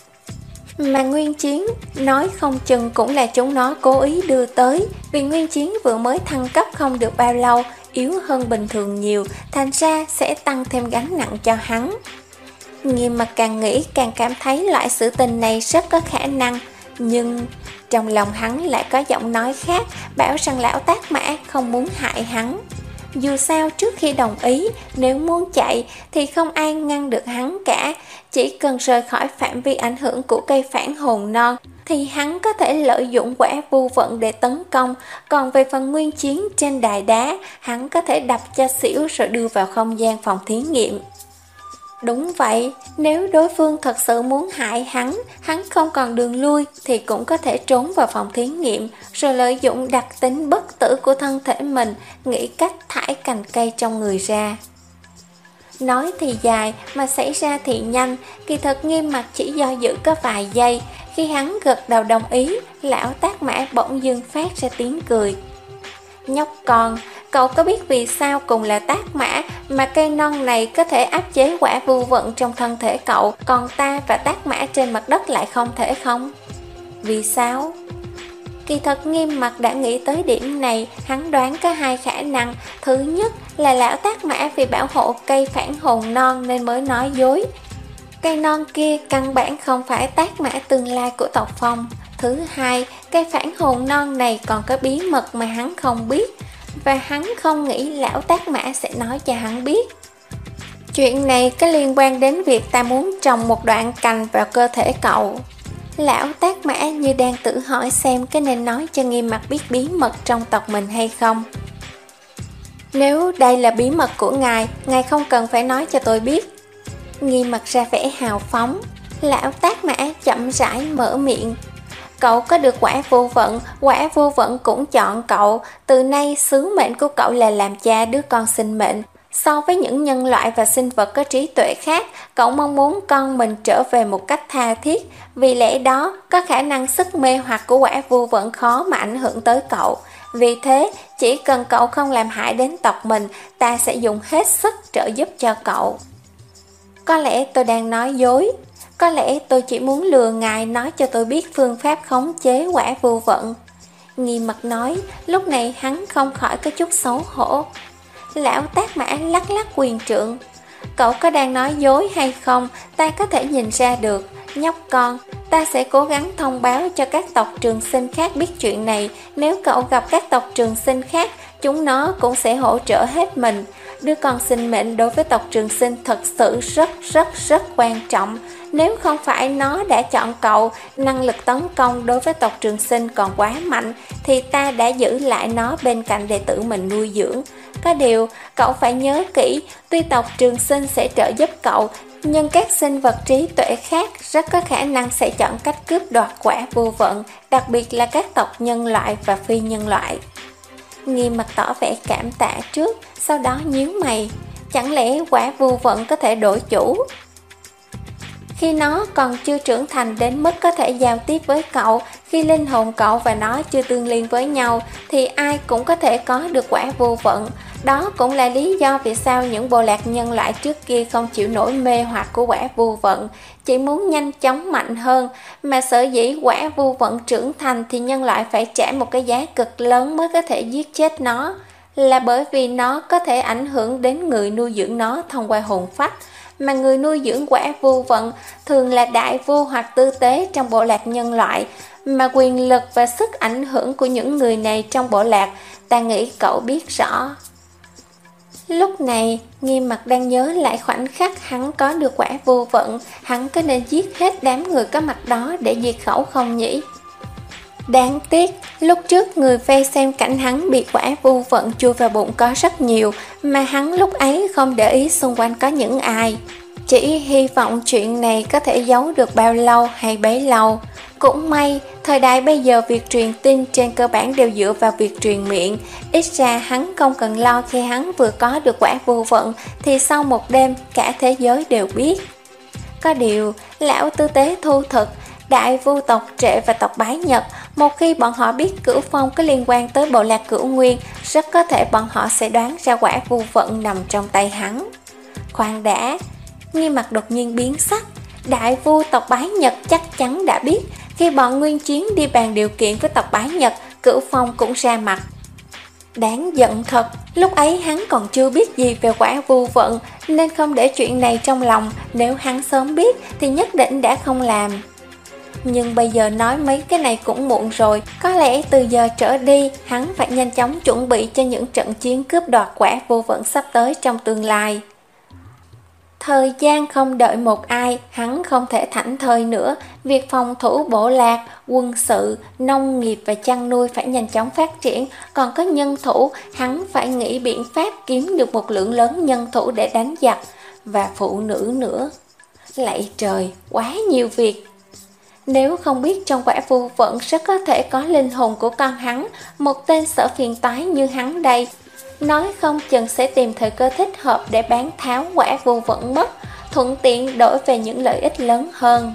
Mà Nguyên Chiến nói không chừng cũng là chúng nó cố ý đưa tới, vì Nguyên Chiến vừa mới thăng cấp không được bao lâu, yếu hơn bình thường nhiều, thành ra sẽ tăng thêm gánh nặng cho hắn. Nghiêm Mặc càng nghĩ càng cảm thấy loại sự tình này rất có khả năng, nhưng trong lòng hắn lại có giọng nói khác, bảo rằng lão Tác Mã không muốn hại hắn. Dù sao trước khi đồng ý, nếu muốn chạy thì không ai ngăn được hắn cả, chỉ cần rời khỏi phạm vi ảnh hưởng của cây phản hồn non thì hắn có thể lợi dụng quả vu vận để tấn công, còn về phần Nguyên Chiến trên đài đá, hắn có thể đập cho xỉu rồi đưa vào không gian phòng thí nghiệm. Đúng vậy, nếu đối phương thật sự muốn hại hắn, hắn không còn đường lui thì cũng có thể trốn vào phòng thí nghiệm, rồi lợi dụng đặc tính bất tử của thân thể mình, nghĩ cách thải cành cây trong người ra. Nói thì dài mà xảy ra thì nhanh, kỳ thật Nghiêm Mặc chỉ do dự có vài giây. Khi hắn gật đầu đồng ý, lão Tác Mã bỗng dưng phát ra tiếng cười. Nhóc con, cậu có biết vì sao cùng là Tác Mã mà cây non này có thể áp chế quả vu vận trong thân thể cậu, còn ta và Tác Mã trên mặt đất lại không thể không? Vì sao? Kỳ thật Nghiêm Mặc đã nghĩ tới điểm này, hắn đoán có hai khả năng. Thứ nhất là lão Tác Mã vì bảo hộ cây phản hồn non nên mới nói dối. Cây non kia căn bản không phải Tác Mã tương lai của tộc Phong. Thứ hai, cây phản hồn non này còn có bí mật mà hắn không biết, và hắn không nghĩ lão Tác Mã sẽ nói cho hắn biết. Chuyện này có liên quan đến việc ta muốn trồng một đoạn cành vào cơ thể cậu. Lão Tác Mã như đang tự hỏi xem có nên nói cho Nghiêm Mặc biết bí mật trong tộc mình hay không. Nếu đây là bí mật của ngài, ngài không cần phải nói cho tôi biết. Nghiêm Mặc ra vẻ hào phóng. Lão Tác Mã chậm rãi mở miệng. Cậu có được quả vô vận, quả vô vận cũng chọn cậu. Từ nay sứ mệnh của cậu là làm cha đứa con sinh mệnh. So với những nhân loại và sinh vật có trí tuệ khác, cậu mong muốn con mình trở về một cách tha thiết. Vì lẽ đó, có khả năng sức mê hoặc của quả vô vận khó mà ảnh hưởng tới cậu. Vì thế, chỉ cần cậu không làm hại đến tộc mình, ta sẽ dùng hết sức trợ giúp cho cậu. Có lẽ tôi đang nói dối. Có lẽ tôi chỉ muốn lừa ngài nói cho tôi biết phương pháp khống chế quả vô vận. Nghiêm Mặc nói, lúc này hắn không khỏi có chút xấu hổ. Lão Tác Mã lắc lắc quyền trượng. Cậu có đang nói dối hay không, ta có thể nhìn ra được. Nhóc con, ta sẽ cố gắng thông báo cho các tộc trường sinh khác biết chuyện này. Nếu cậu gặp các tộc trường sinh khác, chúng nó cũng sẽ hỗ trợ hết mình. Đứa con sinh mệnh đối với tộc trường sinh thật sự rất rất rất quan trọng. Nếu không phải nó đã chọn cậu, năng lực tấn công đối với tộc trường sinh còn quá mạnh, thì ta đã giữ lại nó bên cạnh để tự mình nuôi dưỡng. Có điều, cậu phải nhớ kỹ, tuy tộc trường sinh sẽ trợ giúp cậu, nhưng các sinh vật trí tuệ khác rất có khả năng sẽ chọn cách cướp đoạt quả vô vận, đặc biệt là các tộc nhân loại và phi nhân loại. Nghiêm Mặc tỏ vẻ cảm tạ trước, sau đó nhíu mày. Chẳng lẽ quả vô vận có thể đổi chủ? Khi nó còn chưa trưởng thành đến mức có thể giao tiếp với cậu, khi linh hồn cậu và nó chưa tương liên với nhau, thì ai cũng có thể có được quả vô vận. Đó cũng là lý do vì sao những bộ lạc nhân loại trước kia không chịu nổi mê hoặc của quả vô vận, chỉ muốn nhanh chóng mạnh hơn. Mà sở dĩ quả vô vận trưởng thành thì nhân loại phải trả một cái giá cực lớn mới có thể giết chết nó, là bởi vì nó có thể ảnh hưởng đến người nuôi dưỡng nó thông qua hồn phách. Mà người nuôi dưỡng quả vô vận thường là đại vua hoặc tư tế trong bộ lạc nhân loại, mà quyền lực và sức ảnh hưởng của những người này trong bộ lạc, ta nghĩ cậu biết rõ. Lúc này, Nghiêm Mặc đang nhớ lại khoảnh khắc hắn có được quả vô vận, hắn có nên giết hết đám người có mặt đó để diệt khẩu không nhỉ? Đáng tiếc, lúc trước người vây xem cảnh hắn bị quả vô vận chui vào bụng có rất nhiều, mà hắn lúc ấy không để ý xung quanh có những ai. Chỉ hy vọng chuyện này có thể giấu được bao lâu hay bấy lâu. Cũng may, thời đại bây giờ việc truyền tin trên cơ bản đều dựa vào việc truyền miệng. Ít ra hắn không cần lo khi hắn vừa có được quả vô vận thì sau một đêm cả thế giới đều biết. Có điều, lão tư tế thu thực, đại vu tộc Trệ và tộc Bái Nhật, một khi bọn họ biết Cửu Phong có liên quan tới bộ lạc Cửu Nguyên, rất có thể bọn họ sẽ đoán ra quả vu vận nằm trong tay hắn. Khoan đã, Nghiêm Mặt đột nhiên biến sắc. Đại vu tộc Bái Nhật chắc chắn đã biết, khi bọn Nguyên Chiến đi bàn điều kiện với tộc Bái Nhật, Cửu Phong cũng ra mặt. Đáng giận thật, lúc ấy hắn còn chưa biết gì về quả vu vận, nên không để chuyện này trong lòng. Nếu hắn sớm biết thì nhất định đã không làm. Nhưng bây giờ nói mấy cái này cũng muộn rồi. Có lẽ từ giờ trở đi, hắn phải nhanh chóng chuẩn bị cho những trận chiến cướp đoạt quả vu vận sắp tới trong tương lai. Thời gian không đợi một ai, hắn không thể thảnh thơi nữa. Việc phòng thủ bộ lạc, quân sự, nông nghiệp và chăn nuôi phải nhanh chóng phát triển. Còn có nhân thủ, hắn phải nghĩ biện pháp kiếm được một lượng lớn nhân thủ để đánh giặc. Và phụ nữ nữa. Lạy trời, quá nhiều việc. Nếu không biết trong quả vu vận rất có thể có linh hồn của con hắn, một tên sợ phiền toái như hắn đây, nói không chừng sẽ tìm thời cơ thích hợp để bán tháo quả vu vận mất, thuận tiện đổi về những lợi ích lớn hơn.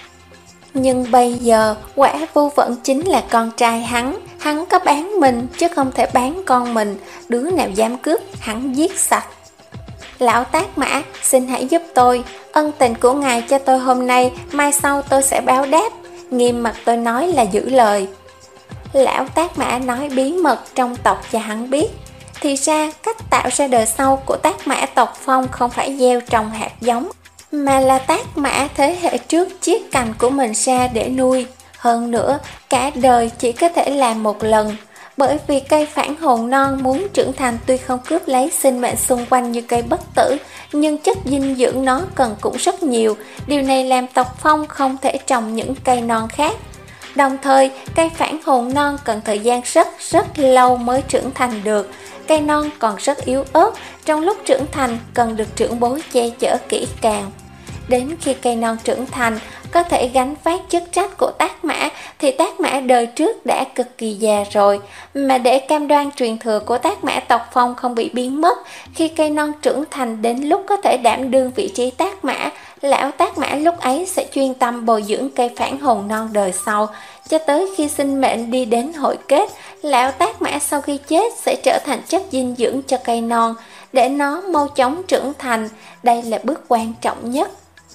Nhưng bây giờ, quả vu vận chính là con trai hắn, hắn có bán mình chứ không thể bán con mình, đứa nào dám cướp, hắn giết sạch. Lão Tác Mã, xin hãy giúp tôi, ân tình của ngài cho tôi hôm nay, mai sau tôi sẽ báo đáp. Nghiêm Mặt tôi nói là giữ lời. Lão Tác Mã nói bí mật trong tộc cho hắn biết. Thì ra cách tạo ra đời sau của Tác Mã tộc Phong không phải gieo trồng hạt giống, mà là Tác Mã thế hệ trước chiết cành của mình ra để nuôi. Hơn nữa, cả đời chỉ có thể làm một lần. Bởi vì cây phản hồn non muốn trưởng thành tuy không cướp lấy sinh mệnh xung quanh như cây bất tử, nhưng chất dinh dưỡng nó cần cũng rất nhiều. Điều này làm tộc Phong không thể trồng những cây non khác. Đồng thời, cây phản hồn non cần thời gian rất rất lâu mới trưởng thành được. Cây non còn rất yếu ớt, trong lúc trưởng thành cần được trưởng bối che chở kỹ càng. Đến khi cây non trưởng thành, có thể gánh vác chức trách của Tác Mã, thì Tác Mã đời trước đã cực kỳ già rồi. Mà để cam đoan truyền thừa của Tác Mã tộc Phong không bị biến mất, khi cây non trưởng thành đến lúc có thể đảm đương vị trí Tác Mã, lão Tác Mã lúc ấy sẽ chuyên tâm bồi dưỡng cây phản hồn non đời sau. Cho tới khi sinh mệnh đi đến hồi kết, lão Tác Mã sau khi chết sẽ trở thành chất dinh dưỡng cho cây non, để nó mau chóng trưởng thành. Đây là bước quan trọng nhất.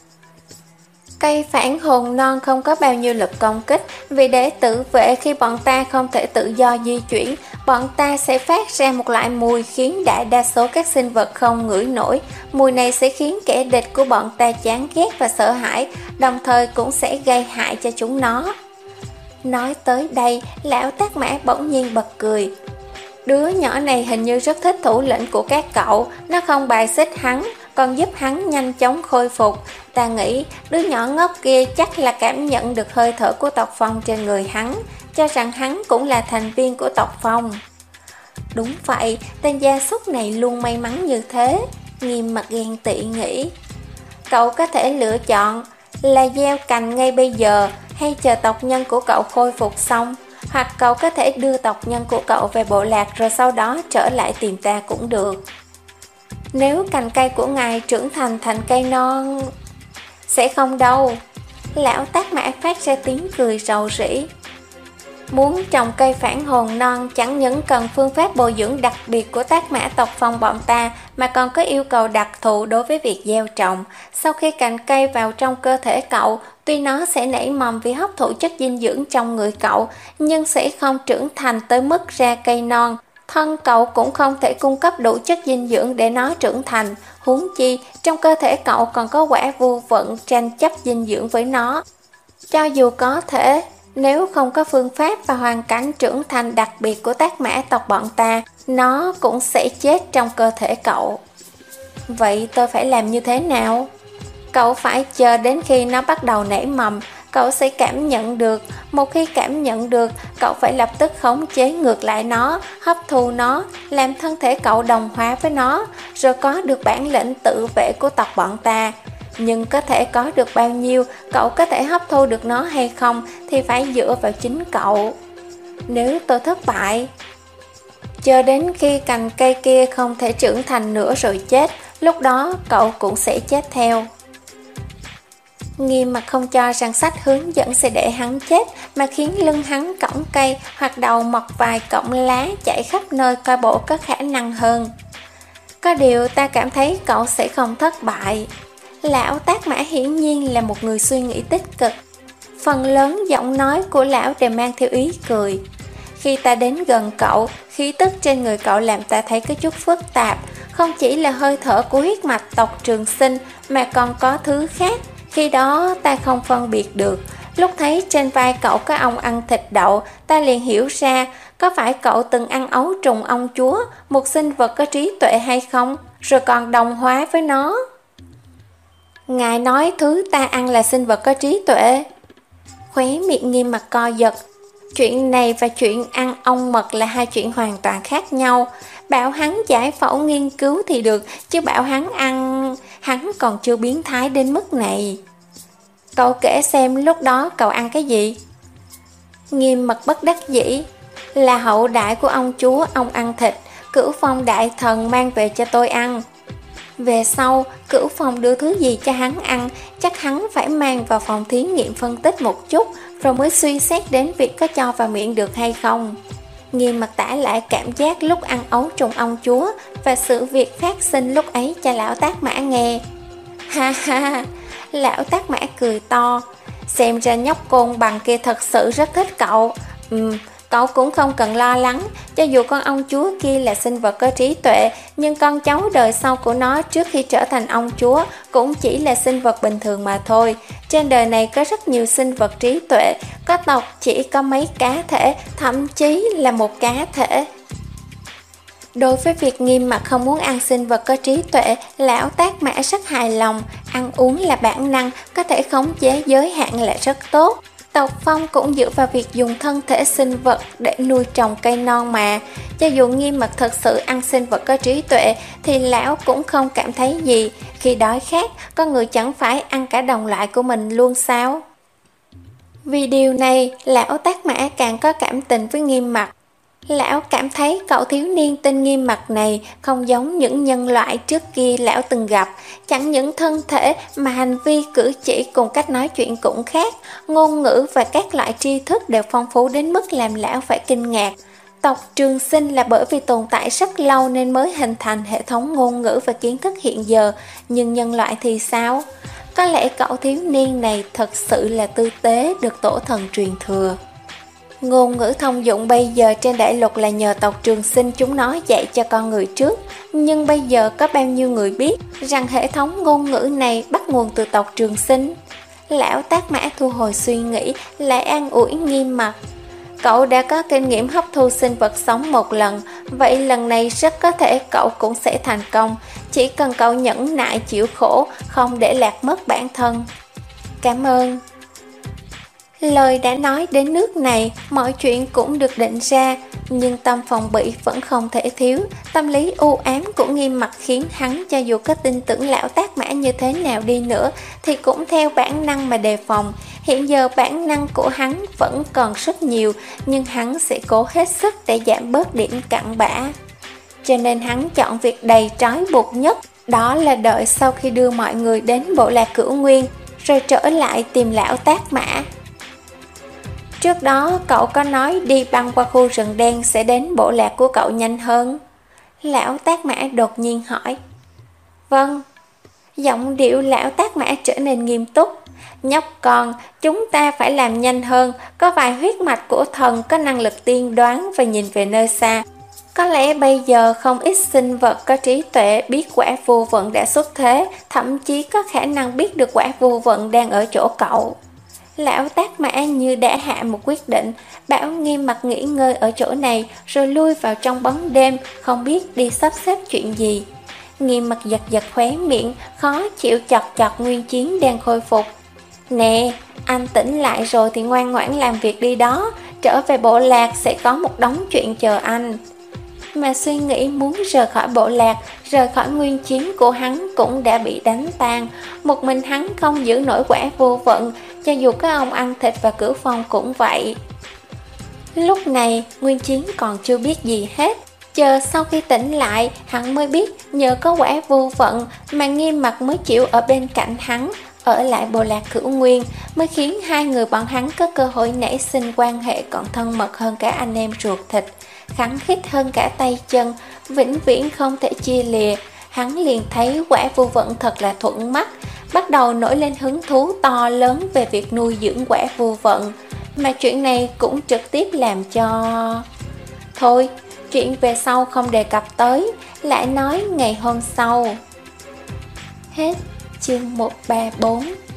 Cây phản hồn non không có bao nhiêu lực công kích, vì để tự vệ khi bọn ta không thể tự do di chuyển, bọn ta sẽ phát ra một loại mùi khiến đại đa số các sinh vật không ngửi nổi. Mùi này sẽ khiến kẻ địch của bọn ta chán ghét và sợ hãi, đồng thời cũng sẽ gây hại cho chúng nó. Nói tới đây, lão Tác Mã bỗng nhiên bật cười. Đứa nhỏ này hình như rất thích thủ lĩnh của các cậu, nó không bài xích hắn, còn giúp hắn nhanh chóng khôi phục. Ta nghĩ đứa nhỏ ngốc kia chắc là cảm nhận được hơi thở của tộc Phong trên người hắn, cho rằng hắn cũng là thành viên của tộc Phong. Đúng vậy, tên gia súc này luôn may mắn như thế. Nghiêm Mặt ghen tị nghĩ. Cậu có thể lựa chọn là gieo cành ngay bây giờ, hay chờ tộc nhân của cậu khôi phục xong, hoặc cậu có thể đưa tộc nhân của cậu về bộ lạc rồi sau đó trở lại tìm ta cũng được. Nếu cành cây của ngài trưởng thành thành cây non... Sẽ không đâu. Lão Tác Mã phát ra tiếng cười rầu rĩ. Muốn trồng cây phản hồn non chẳng những cần phương pháp bồi dưỡng đặc biệt của Tác Mã tộc Phong bọn ta, mà còn có yêu cầu đặc thù đối với việc gieo trồng. Sau khi cành cây vào trong cơ thể cậu, tuy nó sẽ nảy mầm vì hấp thụ chất dinh dưỡng trong người cậu, nhưng sẽ không trưởng thành tới mức ra cây non. Thân cậu cũng không thể cung cấp đủ chất dinh dưỡng để nó trưởng thành. Huống chi, trong cơ thể cậu còn có quả vu vận tranh chấp dinh dưỡng với nó. Cho dù có thể, nếu không có phương pháp và hoàn cảnh trưởng thành đặc biệt của Tác Mã tộc bọn ta, nó cũng sẽ chết trong cơ thể cậu. Vậy tôi phải làm như thế nào? Cậu phải chờ đến khi nó bắt đầu nảy mầm, cậu sẽ cảm nhận được. Một khi cảm nhận được, cậu phải lập tức khống chế ngược lại nó, hấp thu nó, làm thân thể cậu đồng hóa với nó, rồi có được bản lĩnh tự vệ của tộc bọn ta. Nhưng có thể có được bao nhiêu, cậu có thể hấp thu được nó hay không thì phải dựa vào chính cậu. Nếu tôi thất bại, chờ đến khi cành cây kia không thể trưởng thành nữa rồi chết, lúc đó cậu cũng sẽ chết theo. Nghiêm Mặt không cho rằng sách hướng dẫn sẽ để hắn chết, mà khiến lưng hắn cõng cây hoặc đầu mọc vài cọng lá chạy khắp nơi coi bộ có khả năng hơn. Có điều ta cảm thấy cậu sẽ không thất bại. Lão Tác Mã hiển nhiên là một người suy nghĩ tích cực. Phần lớn giọng nói của lão đều mang theo ý cười. Khi ta đến gần cậu, khí tức trên người cậu làm ta thấy có chút phức tạp. Không chỉ là hơi thở của huyết mạch tộc Trường Sinh mà còn có thứ khác. Khi đó ta không phân biệt được. Lúc thấy trên vai cậu có ong ăn thịt đậu, ta liền hiểu ra có phải cậu từng ăn ấu trùng ong chúa, một sinh vật có trí tuệ hay không, rồi còn đồng hóa với nó. Ngài nói thứ ta ăn là sinh vật có trí tuệ. Khóe miệng Nghiêm Mặt co giật. Chuyện này và chuyện ăn ong mật là hai chuyện hoàn toàn khác nhau. Bảo hắn giải phẫu nghiên cứu thì được, chứ bảo hắn ăn... Hắn còn chưa biến thái đến mức này. Cậu kể xem lúc đó cậu ăn cái gì? Nghiêm Mặt bất đắc dĩ. Là hậu đại của ông chúa, ông ăn thịt. Cửu Phong đại thần mang về cho tôi ăn. Về sau, Cửu Phong đưa thứ gì cho hắn ăn, chắc hắn phải mang vào phòng thí nghiệm phân tích một chút, rồi mới suy xét đến việc có cho vào miệng được hay không. Nghiêm Mặt tả lại cảm giác lúc ăn ấu trùng ong chúa và sự việc phát sinh lúc ấy cho lão Tác Mã nghe. Ha ha, lão Tác Mã cười to. Xem ra nhóc côn bằng kia thật sự rất thích cậu. Ừm, cậu cũng không cần lo lắng. Cho dù con ong chúa kia là sinh vật có trí tuệ, nhưng con cháu đời sau của nó trước khi trở thành ong chúa cũng chỉ là sinh vật bình thường mà thôi. Trên đời này có rất nhiều sinh vật trí tuệ, có tộc chỉ có mấy cá thể, thậm chí là một cá thể. Đối với việc Nghiêm Mặt không muốn ăn sinh vật có trí tuệ, lão Tác Mã rất hài lòng. Ăn uống là bản năng, có thể khống chế giới hạn là rất tốt. Tộc Phong cũng dựa vào việc dùng thân thể sinh vật để nuôi trồng cây non mà. Cho dù Nghiêm Mặt thật sự ăn sinh vật có trí tuệ thì lão cũng không cảm thấy gì. Khi đói khát, con người chẳng phải ăn cả đồng loại của mình luôn sao? Vì điều này, lão Tác Mã càng có cảm tình với Nghiêm Mặt. Lão cảm thấy cậu thiếu niên tên Nghiêm Mặt này không giống những nhân loại trước kia lão từng gặp. Chẳng những thân thể mà hành vi cử chỉ cùng cách nói chuyện cũng khác. Ngôn ngữ và các loại tri thức đều phong phú đến mức làm lão phải kinh ngạc. Tộc Trường Sinh là bởi vì tồn tại rất lâu nên mới hình thành hệ thống ngôn ngữ và kiến thức hiện giờ. Nhưng nhân loại thì sao? Có lẽ cậu thiếu niên này thật sự là tư tế được tổ thần truyền thừa. Ngôn ngữ thông dụng bây giờ trên đại lục là nhờ tộc Trường Sinh chúng nó dạy cho con người trước. Nhưng bây giờ có bao nhiêu người biết rằng hệ thống ngôn ngữ này bắt nguồn từ tộc Trường Sinh? Lão Tác Mã thu hồi suy nghĩ, lại an ủi Nghiêm Mặt. Cậu đã có kinh nghiệm hấp thu sinh vật sống một lần, vậy lần này rất có thể cậu cũng sẽ thành công. Chỉ cần cậu nhẫn nại chịu khổ, không để lạc mất bản thân. Cảm ơn. Lời đã nói đến nước này, mọi chuyện cũng được định ra, nhưng tâm phòng bị vẫn không thể thiếu. Tâm lý u ám của Nghiêm Mặt khiến hắn cho dù có tin tưởng lão Tác Mã như thế nào đi nữa thì cũng theo bản năng mà đề phòng. Hiện giờ bản năng của hắn vẫn còn rất nhiều, nhưng hắn sẽ cố hết sức để giảm bớt điểm cặn bã. Cho nên hắn chọn việc đầy trói buộc nhất, đó là đợi sau khi đưa mọi người đến bộ lạc Cửu Nguyên, rồi trở lại tìm lão Tác Mã. Trước đó cậu có nói đi băng qua khu rừng đen sẽ đến bộ lạc của cậu nhanh hơn. Lão Tác Mã đột nhiên hỏi. Vâng. Giọng điệu lão Tác Mã trở nên nghiêm túc. Nhóc con, chúng ta phải làm nhanh hơn. Có vài huyết mạch của thần có năng lực tiên đoán và nhìn về nơi xa. Có lẽ bây giờ không ít sinh vật có trí tuệ biết quả vô vận đã xuất thế, thậm chí có khả năng biết được quả vô vận đang ở chỗ cậu. Lão Tác Mã như đã hạ một quyết định, bảo Nghiêm Mặt nghỉ ngơi ở chỗ này rồi lui vào trong bóng đêm, không biết đi sắp xếp chuyện gì. Nghiêm Mặt giật giật khóe miệng, khó chịu chọt chọt Nguyên Chiến đang khôi phục. Nè, anh tỉnh lại rồi thì ngoan ngoãn làm việc đi đó, trở về bộ lạc sẽ có một đống chuyện chờ anh. Mà suy nghĩ muốn rời khỏi bộ lạc, rời khỏi Nguyên Chiến của hắn cũng đã bị đánh tan. Một mình hắn không giữ nổi quả vô vận, cho dù có ông ăn thịt và Cửu Phong cũng vậy. Lúc này Nguyên Chiến còn chưa biết gì hết. Chờ sau khi tỉnh lại, hắn mới biết nhờ có quả vô vận mà Nghiêm Mặt mới chịu ở bên cạnh hắn. ở lại bộ lạc Cửu Nguyên mới khiến hai người bọn hắn có cơ hội nảy sinh quan hệ còn thân mật hơn cả anh em ruột thịt, khăng khít hơn cả tay chân, vĩnh viễn không thể chia lìa. Hắn liền thấy quả vô vận thật là thuận mắt, bắt đầu nổi lên hứng thú to lớn về việc nuôi dưỡng quả vô vận. Mà chuyện này cũng trực tiếp làm cho... Thôi, chuyện về sau không đề cập tới, lại nói ngày hôm sau. Hết chương một trăm ba mươi bốn.